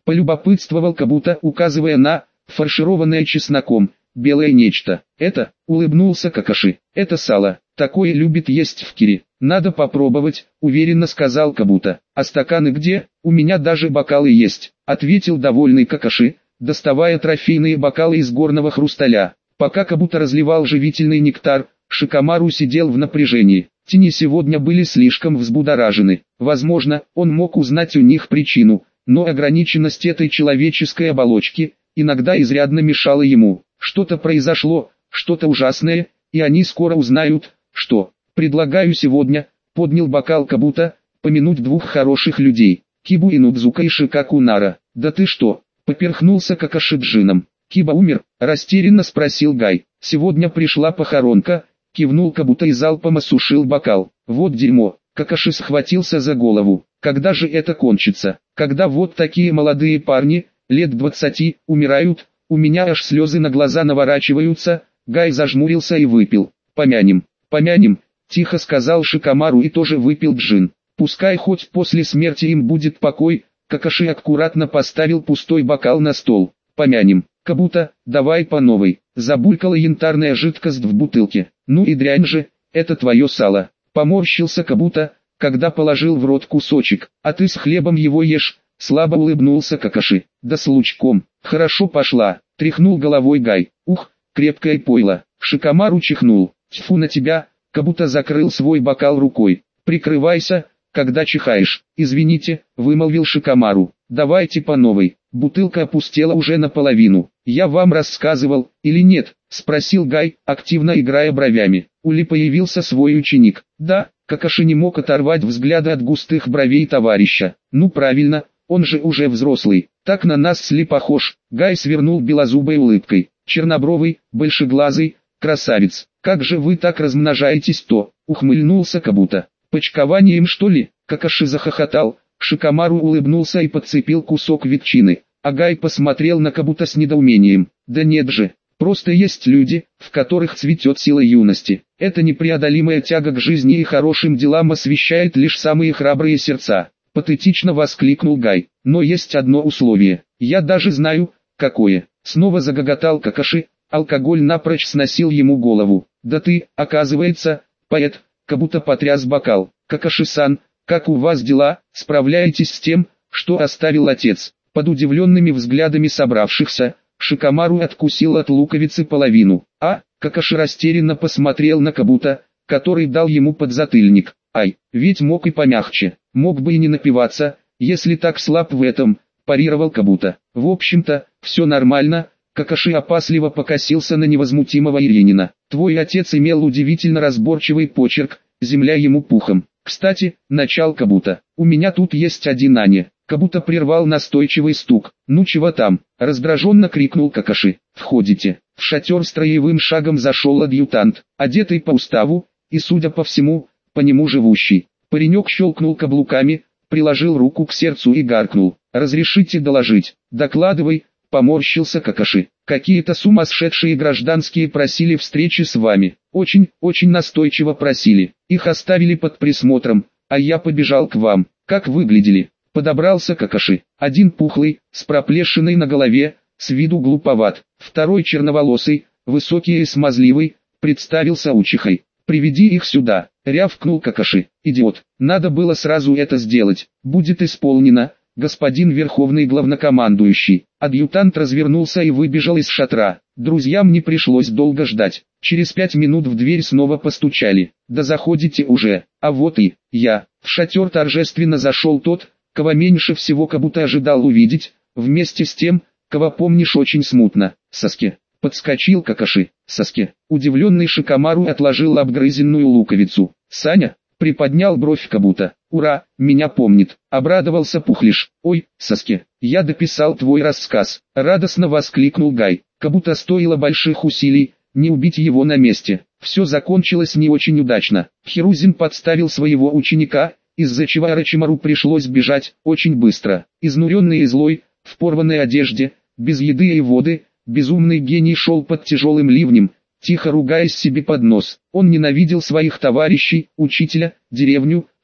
Полюбопытствовал Кабута, указывая на фаршированное чесноком белое нечто. Это, улыбнулся Какаши, это сало, такое любит есть в Кире. Надо попробовать, уверенно сказал Кабута. А стаканы где? У меня даже бокалы есть, ответил довольный Какаши, доставая трофейные бокалы из горного хрусталя. Пока Кабута разливал живительный нектар, Шикамару сидел в напряжении. Тени сегодня были слишком взбудоражены. Возможно, он мог узнать у них причину, но ограниченность этой человеческой оболочки иногда изрядно мешала ему. Что-то произошло, что-то ужасное, и они скоро узнают, что. Предлагаю сегодня, поднял бокал Кабута, помянуть двух хороших людей, Кибу и Нудзука и Шикаку Нара. Да ты что, поперхнулся Какаши джином. Киба умер, растерянно спросил Гай. Сегодня пришла похоронка, кивнул Кабута и залпом осушил бокал. Вот дерьмо, Какаши схватился за голову. Когда же это кончится? Когда вот такие молодые парни, лет двадцати, умирают, у меня аж слезы на глаза наворачиваются. Гай зажмурился и выпил. Помянем, помянем, тихо сказал Шикамару и тоже выпил джин. Пускай хоть после смерти им будет покой. Какаши аккуратно поставил пустой бокал на стол. Помянем. Кабута, давай по новой. Забулькала янтарная жидкость в бутылке. Ну и дрянь же, это твое сало. Поморщился Кабута, когда положил в рот кусочек. А ты с хлебом его ешь. Слабо улыбнулся Какаши. Да с лучком. Хорошо пошла. Тряхнул головой Гай. Ух, крепкое пойло. Шикамару чихнул. Тьфу на тебя. Кабута закрыл свой бокал рукой. Прикрывайся, когда чихаешь. Извините, вымолвил Шикамару. Давайте по новой. Бутылка опустела уже наполовину. Я вам рассказывал, или нет? Спросил Гай, активно играя бровями. У Ли появился свой ученик. Да, Какаши не мог оторвать взгляда от густых бровей товарища. Ну правильно, он же уже взрослый. Так на нас с Ли похож. Гай свернул белозубой улыбкой. Чернобровый, большеглазый, красавец. Как же вы так размножаетесь-то? Ухмыльнулся Кабута. Почкованием что ли? Какаши захохотал. Шикамару улыбнулся и подцепил кусок ветчины. А Гай посмотрел на Кабута с недоумением. Да нет же, просто есть люди, в которых цветет сила юности. Эта непреодолимая тяга к жизни и хорошим делам освещает лишь самые храбрые сердца. Патетично воскликнул Гай. Но есть одно условие. Я даже знаю, какое. Снова загоготал Какаши. Алкоголь напрочь сносил ему голову. Да ты, оказывается, поэт. Кабута потряс бокал. Какаши-сан, как у вас дела? Справляетесь с тем, что оставил отец? Под удивленными взглядами собравшихся, Шикамару откусил от луковицы половину. А, Какаши растерянно посмотрел на Кабута, который дал ему подзатыльник. Ай, ведь мог и помягче, мог бы и не напиваться, если так слаб в этом, парировал Кабута. В общем-то, все нормально. Какаши опасливо покосился на невозмутимого Иринина. Твой отец имел удивительно разборчивый почерк, земля ему пухом. Кстати, начал Кабута. У меня тут есть один Аня. Кабута прервал настойчивый стук. Ну чего там? Раздраженно крикнул Какаши. Входите. В шатер строевым шагом зашел адъютант, одетый по уставу, и, судя по всему, по нему живущий. Паренек щелкнул каблуками, приложил руку к сердцу и гаркнул. Разрешите доложить? Докладывай. Поморщился Какаши. Какие-то сумасшедшие гражданские просили встречи с вами. Очень, очень настойчиво просили. Их оставили под присмотром, а я побежал к вам. Как выглядели? Подобрался Какаши. Один пухлый, с проплешиной на голове, с виду глуповат. Второй черноволосый, высокий и смазливый, представился учихой. Приведи их сюда, рявкнул Какаши. Идиот, надо было сразу это сделать. Будет исполнено, господин верховный главнокомандующий. Адъютант развернулся и выбежал из шатра. Друзьям не пришлось долго ждать. Через пять минут в дверь снова постучали. Да заходите уже, а вот и я. В шатер торжественно зашел тот, кого меньше всего Кабута ожидал увидеть, вместе с тем, кого помнишь очень смутно. Саске. Подскочил Какаши. Саске. Удивленный Шикамару отложил обгрызенную луковицу. Саня. Приподнял бровь Кабута. «Ура, меня помнит!» Обрадовался Пухлиш. «Ой, Саске, я дописал твой рассказ!» Радостно воскликнул Гай. Кабута стоило больших усилий, не убить его на месте. Все закончилось не очень удачно. Хирузин подставил своего ученика, из-за чего Орочимару пришлось бежать, очень быстро. Изнуренный и злой, в порванной одежде, без еды и воды, безумный гений шел под тяжелым ливнем, тихо ругаясь себе под нос. Он ненавидел своих товарищей, учителя, деревню,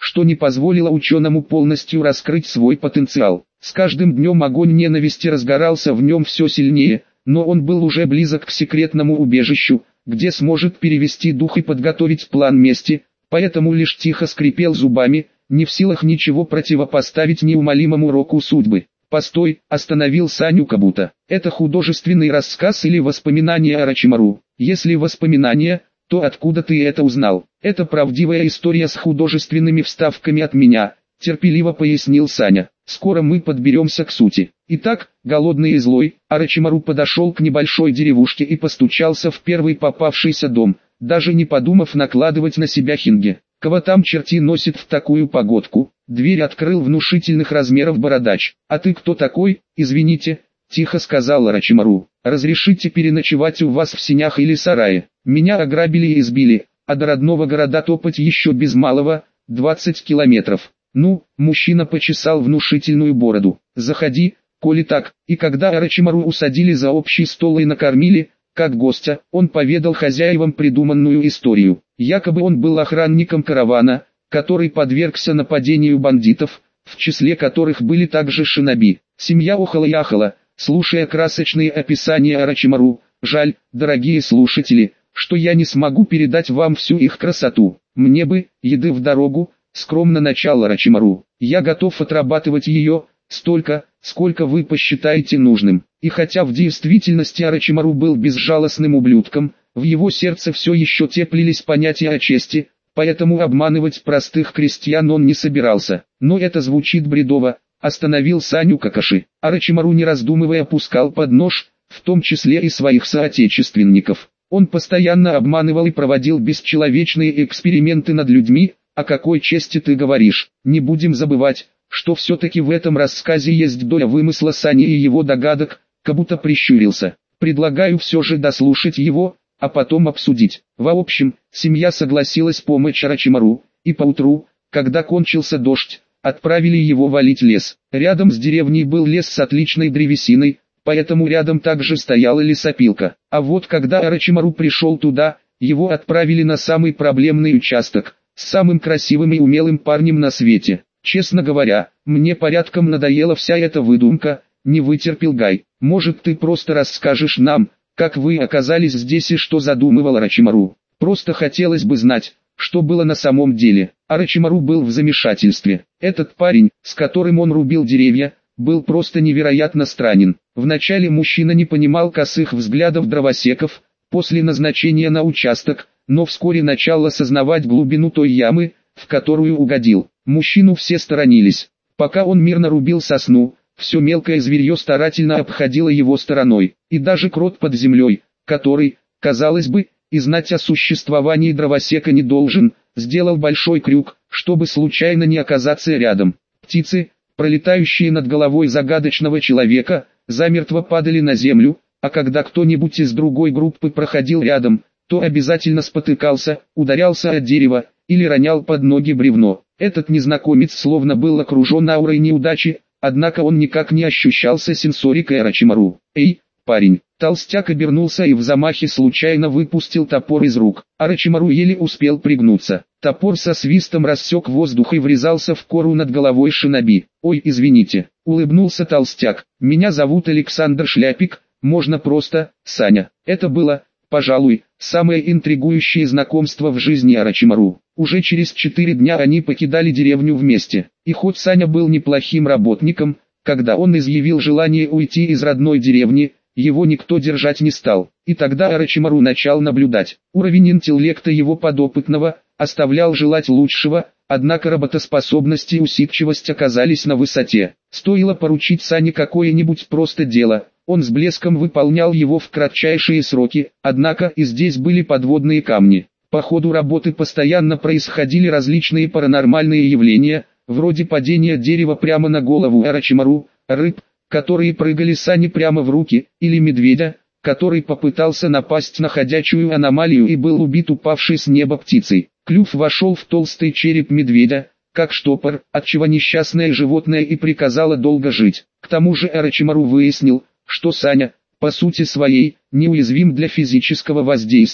что не позволило ученому полностью раскрыть свой потенциал. С каждым днем огонь ненависти разгорался в нем все сильнее, но он был уже близок к секретному убежищу, где сможет перевести дух и подготовить план мести, поэтому лишь тихо скрипел зубами, не в силах ничего противопоставить неумолимому року судьбы. «Постой», — остановил Саню Кабута. «Это художественный рассказ или воспоминания Орочимару? Если воспоминания, то откуда ты это узнал?» «Это правдивая история с художественными вставками от меня», — терпеливо пояснил Саня. «Скоро мы подберемся к сути». Итак, голодный и злой, Орочимару подошел к небольшой деревушке и постучался в первый попавшийся дом, даже не подумав накладывать на себя хинге. «Кого там черти носит в такую погодку?» Дверь открыл внушительных размеров бородач. «А ты кто такой, извините?» — тихо сказал Орочимару. «Разрешите переночевать у вас в сенях или сарае? Меня ограбили и избили, а до родного города топать еще без малого двадцать километров». «Ну», — мужчина почесал внушительную бороду. «Заходи, коли так». И когда Орочимару усадили за общий стол и накормили, как гостя, он поведал хозяевам придуманную историю. Якобы он был охранником каравана, который подвергся нападению бандитов, в числе которых были также шиноби. Семья охала и ахала, слушая красочные описания Орочимару. «Жаль, дорогие слушатели, что я не смогу передать вам всю их красоту. Мне бы еды в дорогу», — скромно начал Орочимару. «Я готов отрабатывать ее, столько, сколько вы посчитаете нужным». И хотя в действительности Орочимару был безжалостным ублюдком, в его сердце все еще теплились понятия о чести, поэтому обманывать простых крестьян он не собирался. Но это звучит бредово, остановил Саню Какаши. Орочимару не раздумывая пускал под нож, в том числе и своих соотечественников. Он постоянно обманывал и проводил бесчеловечные эксперименты над людьми. «О какой чести ты говоришь? Не будем забывать, что все-таки в этом рассказе есть доля вымысла Сани и его догадок», как будто прищурился. «Предлагаю все же дослушать его, а потом обсудить». В общем, семья согласилась помочь Орочимару, и поутру, когда кончился дождь, отправили его валить лес. Рядом с деревней был лес с отличной древесиной, поэтому рядом также стояла лесопилка. А вот когда Орочимару пришел туда, его отправили на самый проблемный участок, с самым красивым и умелым парнем на свете. «Честно говоря, мне порядком надоела вся эта выдумка», — не вытерпел Гай. «Может, ты просто расскажешь нам, как вы оказались здесь и что задумывал Орочимару? Просто хотелось бы знать, что было на самом деле». Орочимару был в замешательстве. Этот парень, с которым он рубил деревья, был просто невероятно странен. Вначале мужчина не понимал косых взглядов дровосеков, после назначения на участок, но вскоре начал осознавать глубину той ямы, в которую угодил. Мужчину все сторонились. Пока он мирно рубил сосну, все мелкое зверье старательно обходило его стороной. И даже крот под землей, который, казалось бы, и знать о существовании дровосека не должен, сделал большой крюк, чтобы случайно не оказаться рядом. Птицы, пролетающие над головой загадочного человека, замертво падали на землю, а когда кто-нибудь из другой группы проходил рядом, то обязательно спотыкался, ударялся от дерева, или ронял под ноги бревно. Этот незнакомец словно был окружен аурой неудачи, однако он никак не ощущался сенсорикой Орочимару. «Эй, парень!» Толстяк обернулся и в замахе случайно выпустил топор из рук. Орочимару еле успел пригнуться. Топор со свистом рассек воздух и врезался в кору над головой шиноби. «Ой, извините», — улыбнулся толстяк. «Меня зовут Александр Шляпик, можно просто Саня». Это было, пожалуй, самое интригующее знакомство в жизни Орочимару. Уже через четыре дня они покидали деревню вместе. И хоть Саня был неплохим работником, когда он изъявил желание уйти из родной деревни, его никто держать не стал. И тогда Орочимару начал наблюдать. Уровень интеллекта его подопытного оставлял желать лучшего, однако работоспособность и усидчивость оказались на высоте. Стоило поручить Сане какое-нибудь просто дело, он с блеском выполнял его в кратчайшие сроки, однако и здесь были подводные камни. По ходу работы постоянно происходили различные паранормальные явления, вроде падения дерева прямо на голову Орочимару, рыб, которые прыгали Сане прямо в руки, или медведя, который попытался напасть на ходячую аномалию и был убит упавшей с неба птицей. Клюв вошел в толстый череп медведя, как штопор, отчего несчастное животное и приказало долго жить. К тому же Орочимару выяснил, что Саня, по сути своей, неуязвим для физического воздействия.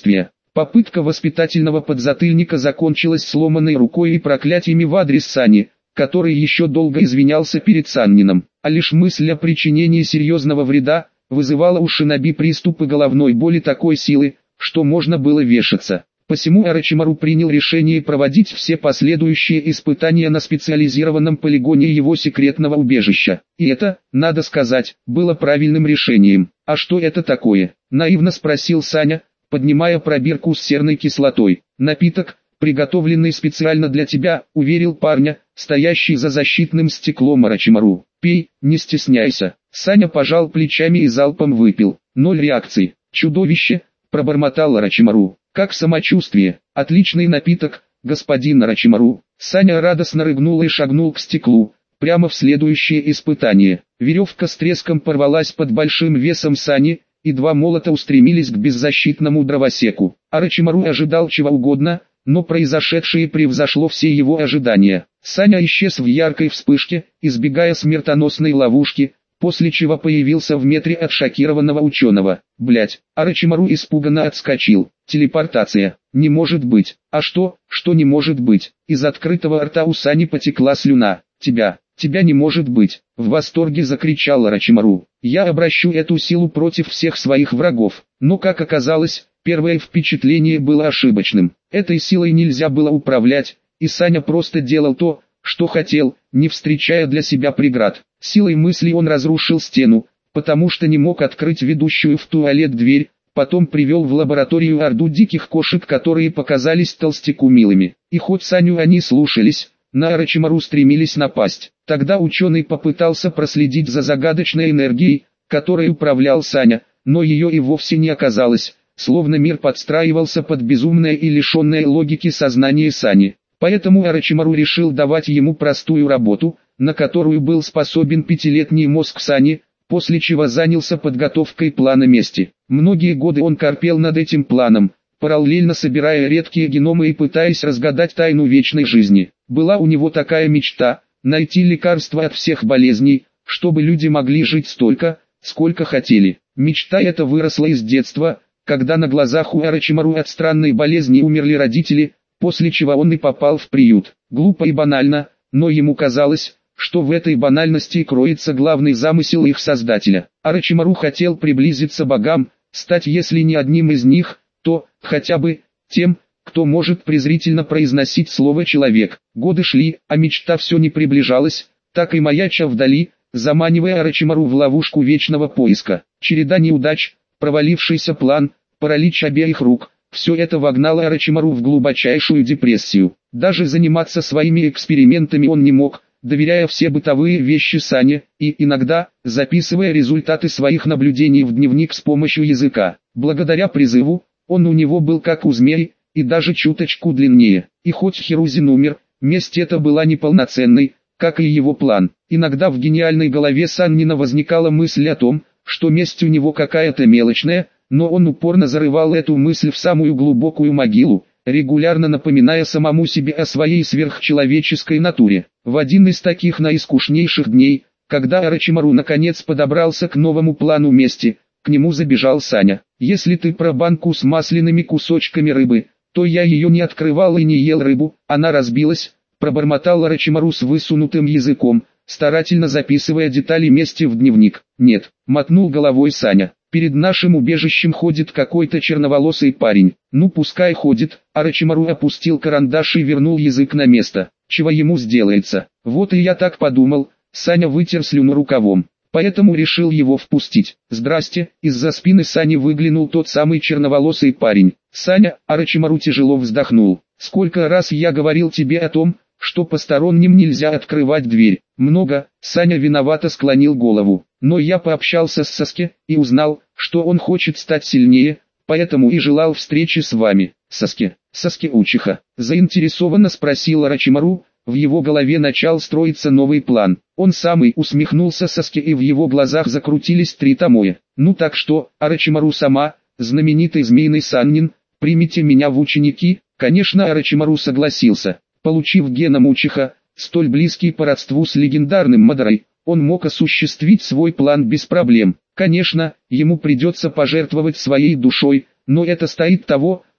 Попытка воспитательного подзатыльника закончилась сломанной рукой и проклятиями в адрес Сани, который еще долго извинялся перед Саннином, а лишь мысль о причинении серьезного вреда вызывала у шиноби приступы головной боли такой силы, что можно было вешаться. Посему Орочимару принял решение проводить все последующие испытания на специализированном полигоне его секретного убежища. И это, надо сказать, было правильным решением. «А что это такое?» – наивно спросил Саня, поднимая пробирку с серной кислотой. «Напиток, приготовленный специально для тебя», – уверил парня, стоящий за защитным стеклом Орочимару. «Пей, не стесняйся». Саня пожал плечами и залпом выпил. Ноль реакций. «Чудовище!» – пробормотал Орочимару. «Как самочувствие? Отличный напиток, господин Орочимару». Саня радостно рыгнул и шагнул к стеклу, прямо в следующее испытание. Веревка с треском порвалась под большим весом Сани, и два молота устремились к беззащитному дровосеку. Орочимару ожидал чего угодно, но произошедшее превзошло все его ожидания. Саня исчез в яркой вспышке, избегая смертоносной ловушки, после чего появился в метре от шокированного ученого. «Блядь!» Орочимару испуганно отскочил. «Телепортация! Не может быть!» «А что, что не может быть?» Из открытого рта у Сани потекла слюна. «Тебя, тебя не может быть!» В восторге закричал Орочимару. «Я обращу эту силу против всех своих врагов». Но как оказалось, первое впечатление было ошибочным. Этой силой нельзя было управлять, и Саня просто делал то, что хотел, не встречая для себя преград. Силой мысли он разрушил стену, потому что не мог открыть ведущую в туалет дверь, потом привел в лабораторию орду диких кошек, которые показались толстяку милыми. И хоть Саню они слушались, на Орочимару стремились напасть. Тогда ученый попытался проследить за загадочной энергией, которой управлял Саня, но ее и вовсе не оказалось, словно мир подстраивался под безумное и лишенное логики сознание Сани. Поэтому Орочимару решил давать ему простую работу, на которую был способен пятилетний мозг Сани, после чего занялся подготовкой плана мести. Многие годы он корпел над этим планом, параллельно собирая редкие геномы и пытаясь разгадать тайну вечной жизни. Была у него такая мечта – найти лекарство от всех болезней, чтобы люди могли жить столько, сколько хотели. Мечта эта выросла из детства, когда на глазах у Орочимару от странной болезни умерли родители, после чего он и попал в приют. Глупо и банально, но ему казалось, что в этой банальности кроется главный замысел их создателя. Орочимару хотел приблизиться к богам, стать если не одним из них, то, хотя бы, тем, кто может презрительно произносить слово «человек». Годы шли, а мечта все не приближалась, так и маяча вдали, заманивая Орочимару в ловушку вечного поиска. Череда неудач, провалившийся план, паралич обеих рук – все это вогнало Орочимару в глубочайшую депрессию. Даже заниматься своими экспериментами он не мог, доверяя все бытовые вещи Сане, и иногда, записывая результаты своих наблюдений в дневник с помощью языка. Благодаря призыву, он у него был как у змеи, и даже чуточку длиннее. И хоть Хирузин умер, месть эта была неполноценной, как и его план. Иногда в гениальной голове Саннина возникала мысль о том, что месть у него какая-то мелочная, но он упорно зарывал эту мысль в самую глубокую могилу, регулярно напоминая самому себе о своей сверхчеловеческой натуре. В один из таких наискучнейших дней, когда Орочимару наконец подобрался к новому плану мести, к нему забежал Саня. «Если ты про банку с масляными кусочками рыбы, то я ее не открывал и не ел рыбу, она разбилась», пробормотал Орочимару с высунутым языком, старательно записывая детали мести в дневник. «Нет», мотнул головой Саня. «Перед нашим убежищем ходит какой-то черноволосый парень». «Ну пускай ходит», Орочимару опустил карандаш и вернул язык на место. «Чего ему сделается?» «Вот и я так подумал», Саня вытер слюну рукавом. «Поэтому решил его впустить». «Здрасте», из-за спины Сани выглянул тот самый черноволосый парень. «Саня», Орочимару тяжело вздохнул. «Сколько раз я говорил тебе о том, что посторонним нельзя открывать дверь?» «Много», Саня виновато склонил голову. «Но я пообщался с Саске и узнал, что он хочет стать сильнее, поэтому и желал встречи с вами». «Саске, Саске Учиха?» заинтересованно спросил Орочимару. В его голове начал строиться новый план. Он самый усмехнулся Саске, и в его глазах закрутились три томоя. «Ну так что, Орочимару сама, знаменитый змеиный Саннин, примите меня в ученики?» Конечно, Орочимару согласился. Получив геном Учиха, столь близкий по родству с легендарным Мадорой, он мог осуществить свой план без проблем. Конечно, ему придется пожертвовать своей душой, но это стоит того,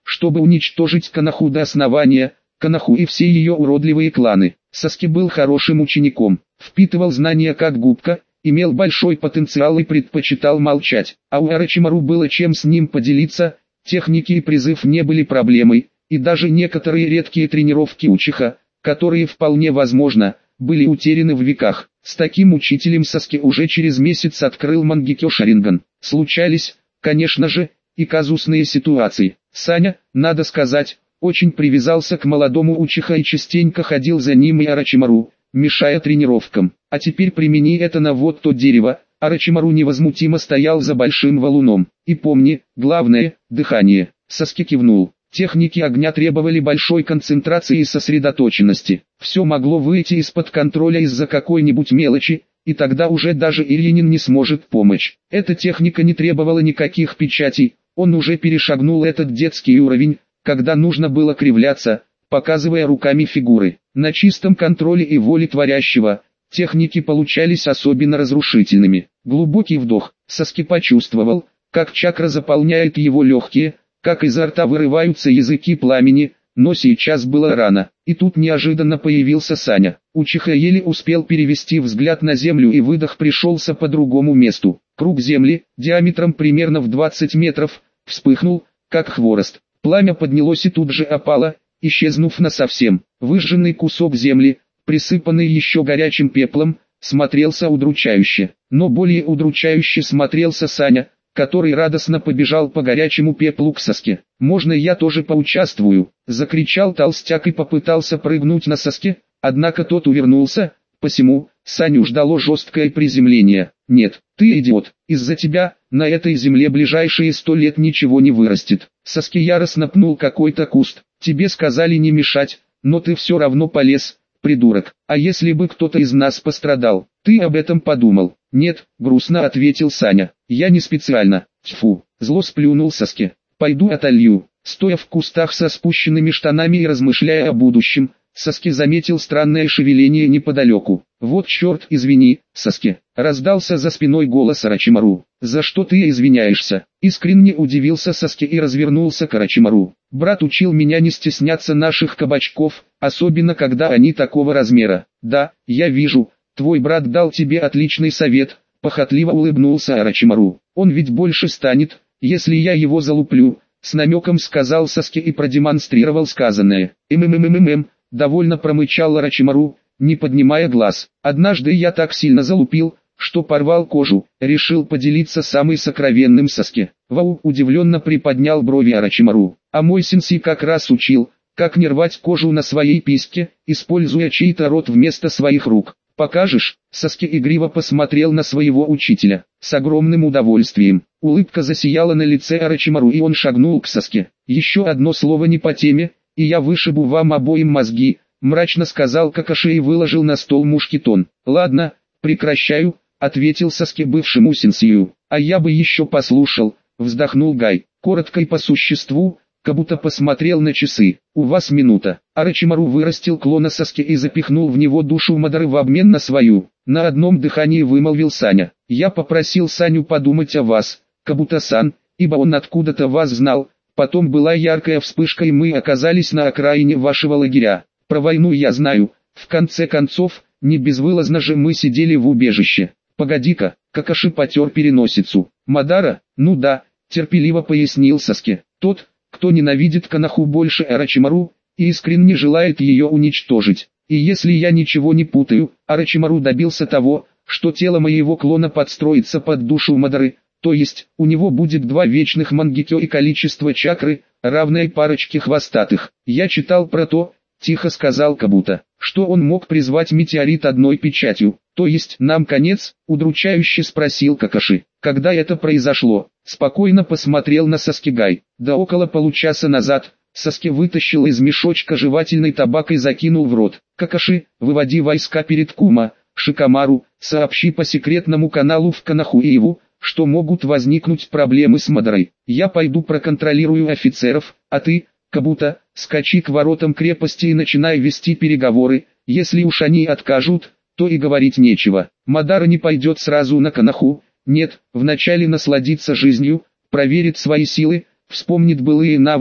чтобы уничтожить Канаху до основания, Канаху и все ее уродливые кланы. Саски был хорошим учеником, впитывал знания как губка, имел большой потенциал и предпочитал молчать, а у Орочимару было чем с ним поделиться, техники и призыв не были проблемой, и даже некоторые редкие тренировки Учиха, которые вполне возможно, были утеряны в веках. С таким учителем Саски уже через месяц открыл Мангекё Шаринган. Случались, конечно же, и казусные ситуации. Саня, надо сказать, очень привязался к молодому Учиха и частенько ходил за ним и Орочимару, мешая тренировкам. А теперь примени это на вот то дерево. Орочимару невозмутимо стоял за большим валуном. И помни, главное, дыхание. Саски кивнул. Техники огня требовали большой концентрации и сосредоточенности. Все могло выйти из-под контроля из-за какой-нибудь мелочи, и тогда уже даже Ильинин не сможет помочь. Эта техника не требовала никаких печатей, он уже перешагнул этот детский уровень, когда нужно было кривляться, показывая руками фигуры. На чистом контроле и воле творящего, техники получались особенно разрушительными. Глубокий вдох, Саски почувствовал, как чакра заполняет его легкие, как изо рта вырываются языки пламени, но сейчас было рано. И тут неожиданно появился Саня. Учиха еле успел перевести взгляд на землю, и выдох пришелся по другому месту. Круг земли, диаметром примерно в двадцать метров, вспыхнул, как хворост. Пламя поднялось и тут же опало, исчезнув насовсем. Выжженный кусок земли, присыпанный еще горячим пеплом, смотрелся удручающе. Но более удручающе смотрелся Саня, который радостно побежал по горячему пеплу к Саске. «Можно я тоже поучаствую?» — закричал толстяк и попытался прыгнуть на Саске, однако тот увернулся, посему Саню ждало жесткое приземление. «Нет, ты идиот, из-за тебя на этой земле ближайшие сто лет ничего не вырастет». Саске яростно пнул какой-то куст. «Тебе сказали не мешать, но ты все равно полез, придурок. А если бы кто-то из нас пострадал, ты об этом подумал?» «Нет», — грустно ответил Саня, — «я не специально». «Тьфу», — зло сплюнул Саске. «Пойду отолью». Стоя в кустах со спущенными штанами и размышляя о будущем, Саске заметил странное шевеление неподалеку. «Вот черт, извини, Саске», — раздался за спиной голос Орочимару. «За что ты извиняешься?» Искренне удивился Саске и развернулся к Орочимару. «Брат учил меня не стесняться наших кабачков, особенно когда они такого размера». «Да, я вижу, твой брат дал тебе отличный совет», — похотливо улыбнулся Орочимару. «Он ведь больше станет, если я его залуплю», — с намеком сказал Саске и продемонстрировал сказанное. «Мммммм», — довольно промычал Орочимару, не поднимая глаз. «Однажды я так сильно залупил, что порвал кожу», — решил поделиться самый сокровенным Саске. «Вау», — удивленно приподнял брови Орочимару. «А мой сенсей как раз учил, как не рвать кожу на своей письке, используя чей-то рот вместо своих рук. Покажешь?» Саске игриво посмотрел на своего учителя. «С огромным удовольствием». Улыбка засияла на лице Орочимару, и он шагнул к Саске. «Еще одно слово не по теме, и я вышибу вам обоим мозги», — мрачно сказал Какаши и выложил на стол мушкетон. «Ладно, прекращаю», — ответил Саске бывшему сенсею. «А я бы еще послушал», — вздохнул Гай. Коротко и по существу, как будто посмотрел на часы. «У вас минута». Орочимару вырастил клона Саске и запихнул в него душу Мадары в обмен на свою. На одном дыхании вымолвил Саня. «Я попросил Саню подумать о вас, Кабута-сан, ибо он откуда-то вас знал. Потом была яркая вспышка, и мы оказались на окраине вашего лагеря. Про войну я знаю. В конце концов, не безвылазно же мы сидели в убежище». «Погоди-ка», — Какаши потер переносицу. «Мадара? Ну да», — терпеливо пояснил Саске. «Тот, кто ненавидит Канаху больше Орочимару, и искренне желает ее уничтожить. И если я ничего не путаю, Орочимару добился того, что тело моего клона подстроится под душу Мадары, то есть, у него будет два вечных Мангекё и количество чакры, равное парочке хвостатых. Я читал про то, тихо сказал Кабута, что он мог призвать метеорит одной печатью, то есть нам конец, удручающе спросил Какаши. Когда это произошло? Спокойно посмотрел на Саске Гай. Да около получаса назад. Саске вытащил из мешочка жевательный табак и закинул в рот. Какаши, выводи войска перед Кума, Шикамару, сообщи по секретному каналу в Канахуеву, что могут возникнуть проблемы с Мадарой. Я пойду проконтролирую офицеров, а ты, Кабута, скачи к воротам крепости и начинай вести переговоры. Если уж они откажут, то и говорить нечего. Мадара не пойдет сразу на Канаху, нет, вначале насладится жизнью, проверит свои силы, вспомнит былые навыки,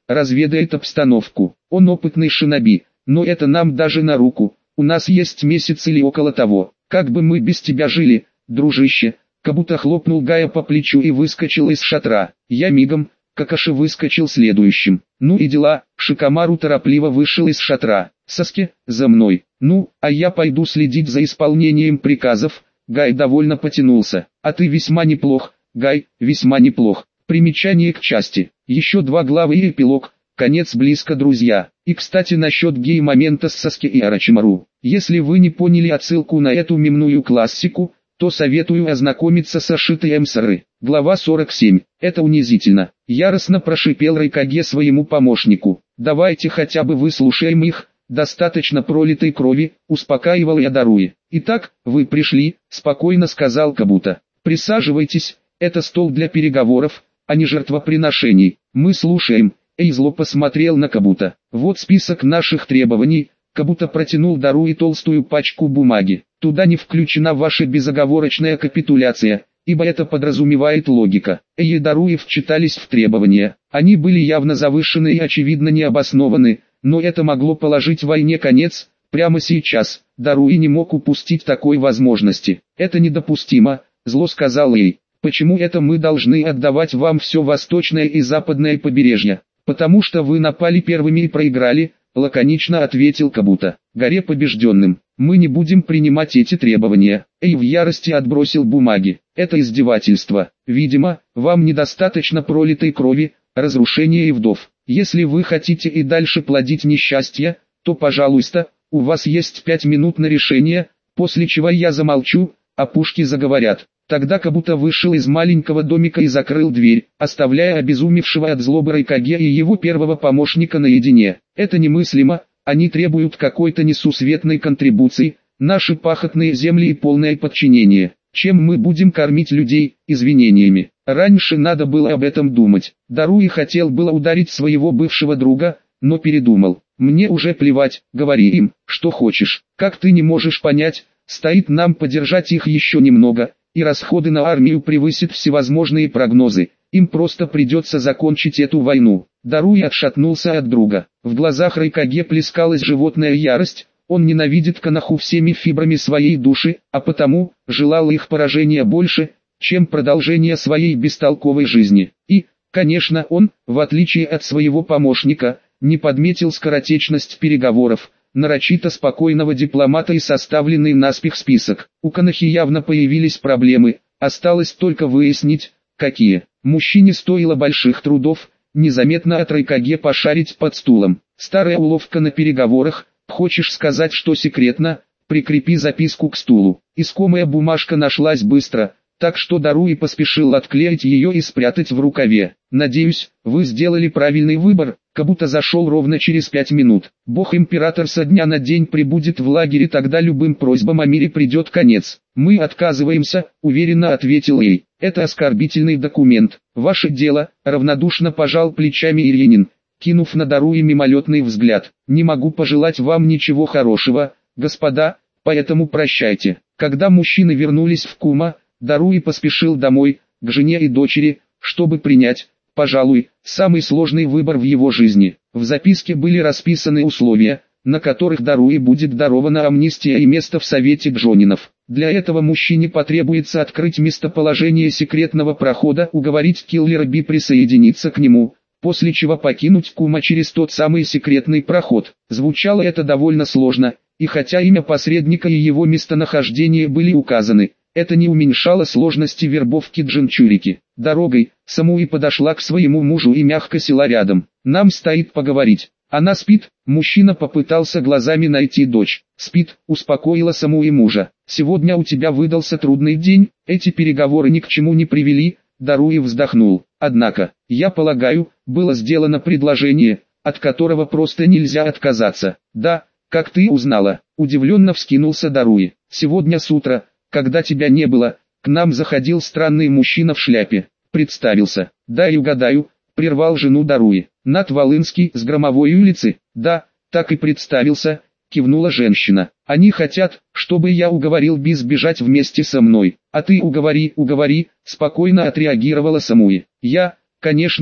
разведает обстановку. Он опытный шиноби, но это нам даже на руку. У нас есть месяц или около того. Как бы мы без тебя жили, дружище?» Кабута хлопнул Гая по плечу и выскочил из шатра. Я мигом, Какаши выскочил следующим. «Ну и дела», Шикамару торопливо вышел из шатра. «Саски, за мной». «Ну, а я пойду следить за исполнением приказов». Гай довольно потянулся. «А ты весьма неплох, Гай, весьма неплох». Примечание к части. Еще два главы и эпилог. Конец близко, друзья. И кстати насчет гей-момента с Саски и Орочимару. Если вы не поняли отсылку на эту мемную классику, то советую ознакомиться с Ашитой Эмсары. Глава сорок семь. Это унизительно. Яростно прошипел Райкаге своему помощнику. «Давайте хотя бы выслушаем их, достаточно пролитой крови», успокаивал я Даруи. «Итак, вы пришли», спокойно сказал Кабута. «Присаживайтесь, это стол для переговоров, а не жертвоприношений. Мы слушаем». Эйзло посмотрел на Кабута. «Вот список наших требований». Кабута протянул Даруи толстую пачку бумаги. «Туда не включена ваша безоговорочная капитуляция, ибо это подразумевает логика». Эйи и Даруи вчитались в требования. Они были явно завышены и очевидно необоснованы, но это могло положить войне конец, прямо сейчас. Даруи не мог упустить такой возможности. «Это недопустимо», зло сказал Эй. «Почему это мы должны отдавать вам все восточное и западное побережье?» «Потому что вы напали первыми и проиграли», лаконично ответил Кабута. «Горе побежденным. Мы не будем принимать эти требования». Эй в ярости отбросил бумаги. «Это издевательство. Видимо, вам недостаточно пролитой крови, разрушения и вдов. Если вы хотите и дальше плодить несчастье, то пожалуйста, у вас есть пять минут на решение, после чего я замолчу, а пушки заговорят». Тогда Кабута вышел из маленького домика и закрыл дверь, оставляя обезумевшего от злобы Райкаге и его первого помощника наедине. «Это немыслимо, они требуют какой-то несусветной контрибуции, наши пахотные земли и полное подчинение. Чем мы будем кормить людей, извинениями? Раньше надо было об этом думать». Даруи хотел было ударить своего бывшего друга, но передумал. «Мне уже плевать, говори им, что хочешь. Как ты не можешь понять, стоит нам подержать их еще немного, и расходы на армию превысят всевозможные прогнозы, им просто придется закончить эту войну». Даруи отшатнулся от друга. В глазах Райкаге плескалась животная ярость, он ненавидит Канаху всеми фибрами своей души, а потому, желал их поражения больше, чем продолжение своей бестолковой жизни. И, конечно, он, в отличие от своего помощника, не подметил скоротечность переговоров, нарочито спокойного дипломата и составленный наспех список. У Канахи явно появились проблемы, осталось только выяснить, какие. Мужчине стоило больших трудов, незаметно от Райкаге пошарить под стулом. Старая уловка на переговорах, хочешь сказать, что секретно, прикрепи записку к стулу. Искомая бумажка нашлась быстро, так что Даруи поспешил отклеить ее и спрятать в рукаве. «Надеюсь, вы сделали правильный выбор», Кабута зашел ровно через пять минут. «Бог-император со дня на день прибудет в лагере, тогда любым просьбам о мире придет конец». «Мы отказываемся», уверенно ответил Эй. «Это оскорбительный документ. Ваше дело», равнодушно пожал плечами Ирьянин, кинув на Даруи мимолетный взгляд. «Не могу пожелать вам ничего хорошего, господа, поэтому прощайте». Когда мужчины вернулись в Кума, Даруи поспешил домой, к жене и дочери, чтобы принять, пожалуй, самый сложный выбор в его жизни. В записке были расписаны условия, на которых Даруи будет дарована амнистия и место в Совете Джонинов. Для этого мужчине потребуется открыть местоположение секретного прохода, уговорить Киллера Би присоединиться к нему, после чего покинуть Кума через тот самый секретный проход. Звучало это довольно сложно, и хотя имя посредника и его местонахождение были указаны, это не уменьшало сложности вербовки Джинчурики. Дорогой, Самуи подошла к своему мужу и мягко села рядом. «Нам стоит поговорить». «Она спит?» Мужчина попытался глазами найти дочь. «Спит», успокоила Самуи мужа. «Сегодня у тебя выдался трудный день, эти переговоры ни к чему не привели», Даруи вздохнул. «Однако, я полагаю, было сделано предложение, от которого просто нельзя отказаться». «Да, как ты узнала?» Удивленно вскинулся Даруи. «Сегодня с утра, когда тебя не было, к нам заходил странный мужчина в шляпе, представился». «Дай угадаю», прервал жену Даруи. «Нат Волынский с Громовой улицы?» «Да, так и представился», кивнула женщина. «Они хотят, чтобы я уговорил Би сбежать вместе со мной». «А ты уговори, уговори», спокойно отреагировала Самуи. «Я, конечно,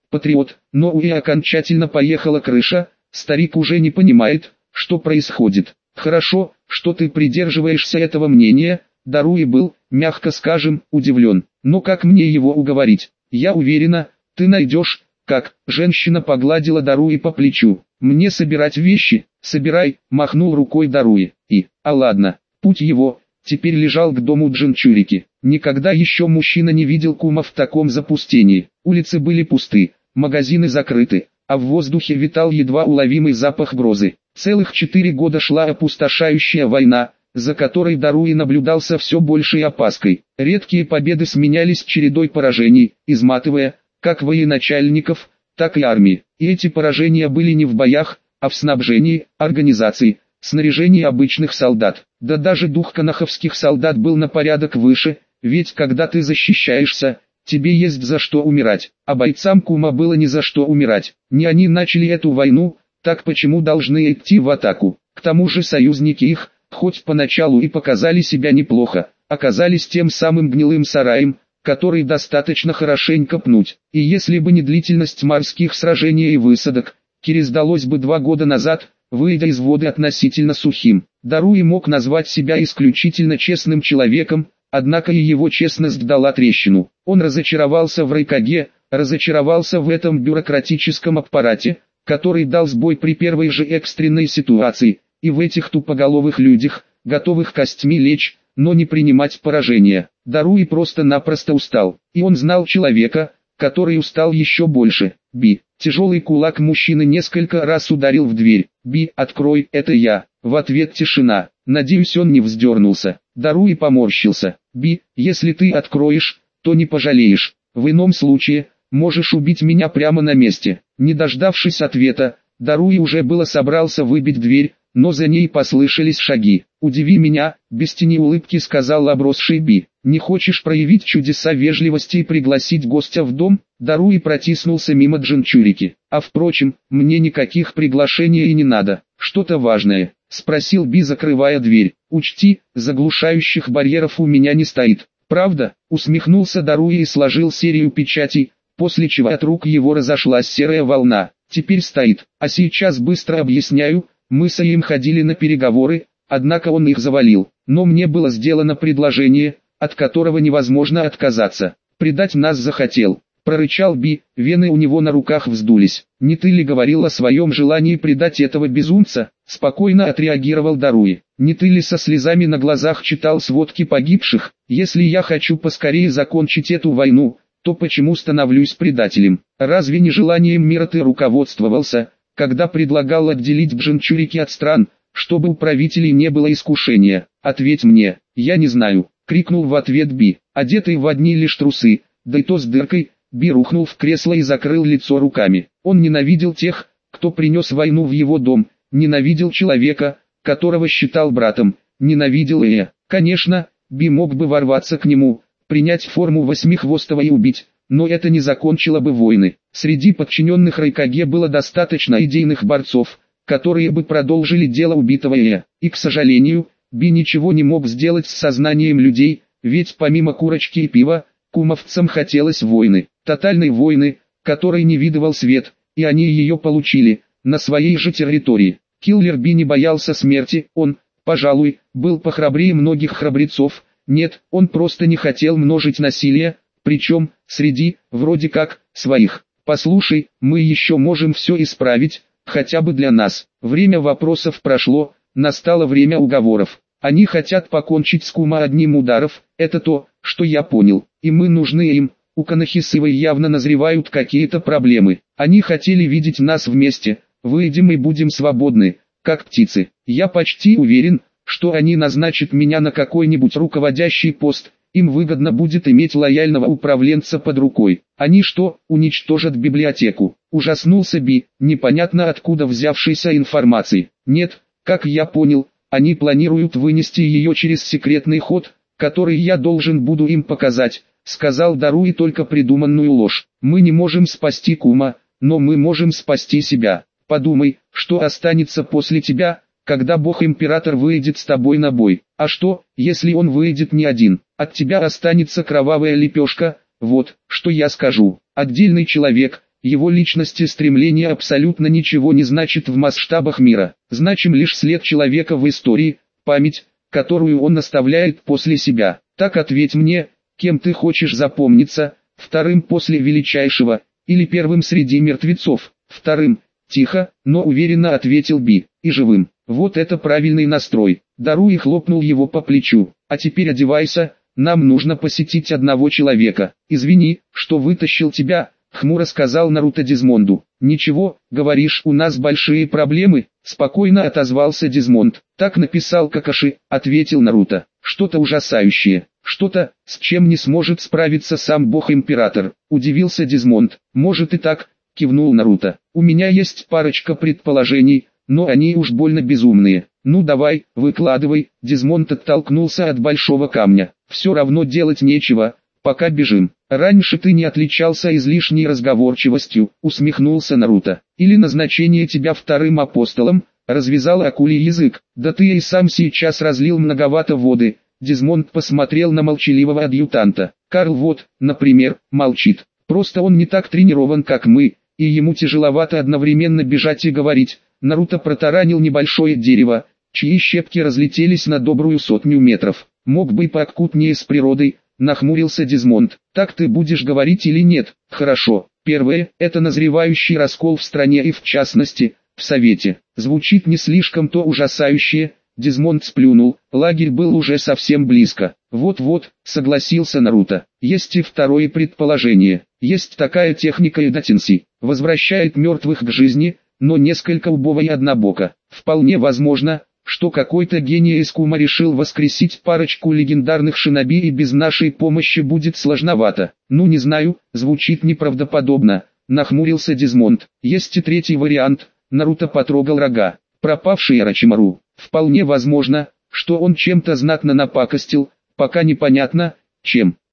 патриот, но у и окончательно поехала крыша, старик уже не понимает, что происходит. Хорошо, что ты придерживаешься этого мнения, Даруи был, мягко скажем, удивлен. Но как мне его уговорить? Я уверена, ты найдешь, как. Женщина погладила Даруи по плечу. Мне собирать вещи? Собирай, махнул рукой Даруи. И, а ладно, путь его, теперь лежал к дому Джинчурики. Никогда еще мужчина не видел Кума в таком запустении. Улицы были пусты, магазины закрыты, а в воздухе витал едва уловимый запах грозы. Целых четыре года шла опустошающая война, за которой Даруи наблюдал со все большей опаской. Редкие победы сменялись чередой поражений, изматывая, как военачальников, так и армии. И эти поражения были не в боях, а в снабжении, организации, снаряжении обычных солдат. Да даже дух канаховских солдат был на порядок выше, ведь когда ты защищаешься, тебе есть за что умирать. А бойцам Кума было ни за что умирать. Не они начали эту войну, так почему должны идти в атаку? К тому же союзники их, хоть поначалу и показали себя неплохо, оказались тем самым гнилым сараем, который достаточно хорошенько пнуть. И если бы не длительность морских сражений и высадок, Кире сдалось бы два года назад, выйдя из воды относительно сухим. Даруи мог назвать себя исключительно честным человеком, однако и его честность дала трещину. Он разочаровался в Райкаге, разочаровался в этом бюрократическом аппарате, который дал сбой при первой же экстренной ситуации, и в этих тупоголовых людях, готовых костьми лечь, но не принимать поражения. Даруи просто-напросто устал, и он знал человека, который устал еще больше. Би. Тяжелый кулак мужчины несколько раз ударил в дверь. «Би, открой, это я». В ответ тишина. Надеюсь, он не вздернулся. Даруи поморщился. «Би, если ты откроешь, то не пожалеешь. В ином случае, можешь убить меня прямо на месте». Не дождавшись ответа, Даруи уже было собрался выбить дверь, но за ней послышались шаги. «Удиви меня», — без тени улыбки сказал обросший Би. «Не хочешь проявить чудеса вежливости и пригласить гостя в дом?» Даруи протиснулся мимо Джинчурики. «А впрочем, мне никаких приглашений и не надо. Что-то важное?» — спросил Би, закрывая дверь. «Учти, заглушающих барьеров у меня не стоит». «Правда?» — усмехнулся Даруи и сложил серию печатей, после чего от рук его разошлась серая волна. «Теперь стоит. А сейчас быстро объясняю. Мы с им ходили на переговоры, однако он их завалил. Но мне было сделано предложение, от которого невозможно отказаться. Предать нас захотел». Прорычал Би, вены у него на руках вздулись. «Не ты ли говорил о своем желании предать этого безумца?» Спокойно отреагировал Даруи. «Не ты ли со слезами на глазах читал сводки погибших? Если я хочу поскорее закончить эту войну, то почему становлюсь предателем? Разве не желанием мира ты руководствовался, когда предлагал отделить Джинчурики от стран, чтобы у правителей не было искушения? Ответь мне». «Я не знаю», — крикнул в ответ Би, одетый в одни лишь трусы, да и то с дыркой. Би рухнул в кресло и закрыл лицо руками. Он ненавидел тех, кто принес войну в его дом, ненавидел человека, которого считал братом, ненавидел Эя. Конечно, Би мог бы ворваться к нему, принять форму восьмихвостого и убить, но это не закончило бы войны. Среди подчиненных Райкаге было достаточно идейных борцов, которые бы продолжили дело убитого Эя. И, к сожалению, Би ничего не мог сделать с сознанием людей, ведь помимо курочки и пива, кумовцам хотелось войны, тотальной войны, которой не видывал свет, и они ее получили, на своей же территории. Киллер Би не боялся смерти, он, пожалуй, был похрабрее многих храбрецов, нет, он просто не хотел множить насилие, причем, среди, вроде как, своих. «Послушай, мы еще можем все исправить, хотя бы для нас». Время вопросов прошло, настало время уговоров. Они хотят покончить с Кума одним ударом, это то, что я понял, и мы нужны им. У Канахисовой явно назревают какие-то проблемы. Они хотели видеть нас вместе, выйдем и будем свободны, как птицы. Я почти уверен, что они назначат меня на какой-нибудь руководящий пост, им выгодно будет иметь лояльного управленца под рукой. Они что, уничтожат библиотеку? Ужаснулся Би, непонятно откуда взявшейся информации. Нет, как я понял, они планируют вынести ее через секретный ход, который я должен буду им показать, сказал Даруи только придуманную ложь. Мы не можем спасти Кума, но мы можем спасти себя. Подумай, что останется после тебя, когда Бог-Император выйдет с тобой на бой. А что, если он выйдет не один? От тебя останется кровавая лепешка, вот, что я скажу. Отдельный человек, Его личность и стремление абсолютно ничего не значит в масштабах мира. Значим лишь след человека в истории, память, которую он оставляет после себя. Так ответь мне, кем ты хочешь запомниться, вторым после величайшего, или первым среди мертвецов? Вторым, тихо, но уверенно ответил Би, и живым. Вот это правильный настрой. Даруи хлопнул его по плечу. А теперь одевайся, нам нужно посетить одного человека. Извини, что вытащил тебя, хмуро сказал Наруто Дезмонду. Ничего, говоришь, у нас большие проблемы, спокойно отозвался Дезмонд. Так написал Какаши, ответил Наруто. Что-то ужасающее, что-то, с чем не сможет справиться сам бог-император. Удивился Дезмонд. Может и так, кивнул Наруто. У меня есть парочка предположений, но они уж больно безумные. Ну давай, выкладывай. Дезмонд оттолкнулся от большого камня. Все равно делать нечего, пока бежим. Раньше ты не отличался излишней разговорчивостью, усмехнулся Наруто. Или назначение тебя вторым апостолом, развязал акулий язык. Да ты и сам сейчас разлил многовато воды. Дезмонд посмотрел на молчаливого адъютанта. Карл вот, например, молчит. Просто он не так тренирован, как мы, и ему тяжеловато одновременно бежать и говорить. Наруто протаранил небольшое дерево, чьи щепки разлетелись на добрую сотню метров. Мог бы и поаккутнее с природой, нахмурился Дезмонд. Так ты будешь говорить или нет? Хорошо. Первое, это назревающий раскол в стране и в частности, в Совете. Звучит не слишком-то ужасающе. Дезмонд сплюнул, лагерь был уже совсем близко. Вот-вот, согласился Наруто. Есть и второе предположение. Есть такая техника Эдатинси. Возвращает мертвых к жизни, но несколько убого и однобоко. Вполне возможно, что какой-то гений из Кума решил воскресить парочку легендарных шиноби, и без нашей помощи будет сложновато. Ну не знаю, звучит неправдоподобно, нахмурился Дезмонд. Есть и третий вариант. Наруто потрогал рога. Пропавший Орочимару. Вполне возможно, что он чем-то знатно напакостил, пока непонятно, чем.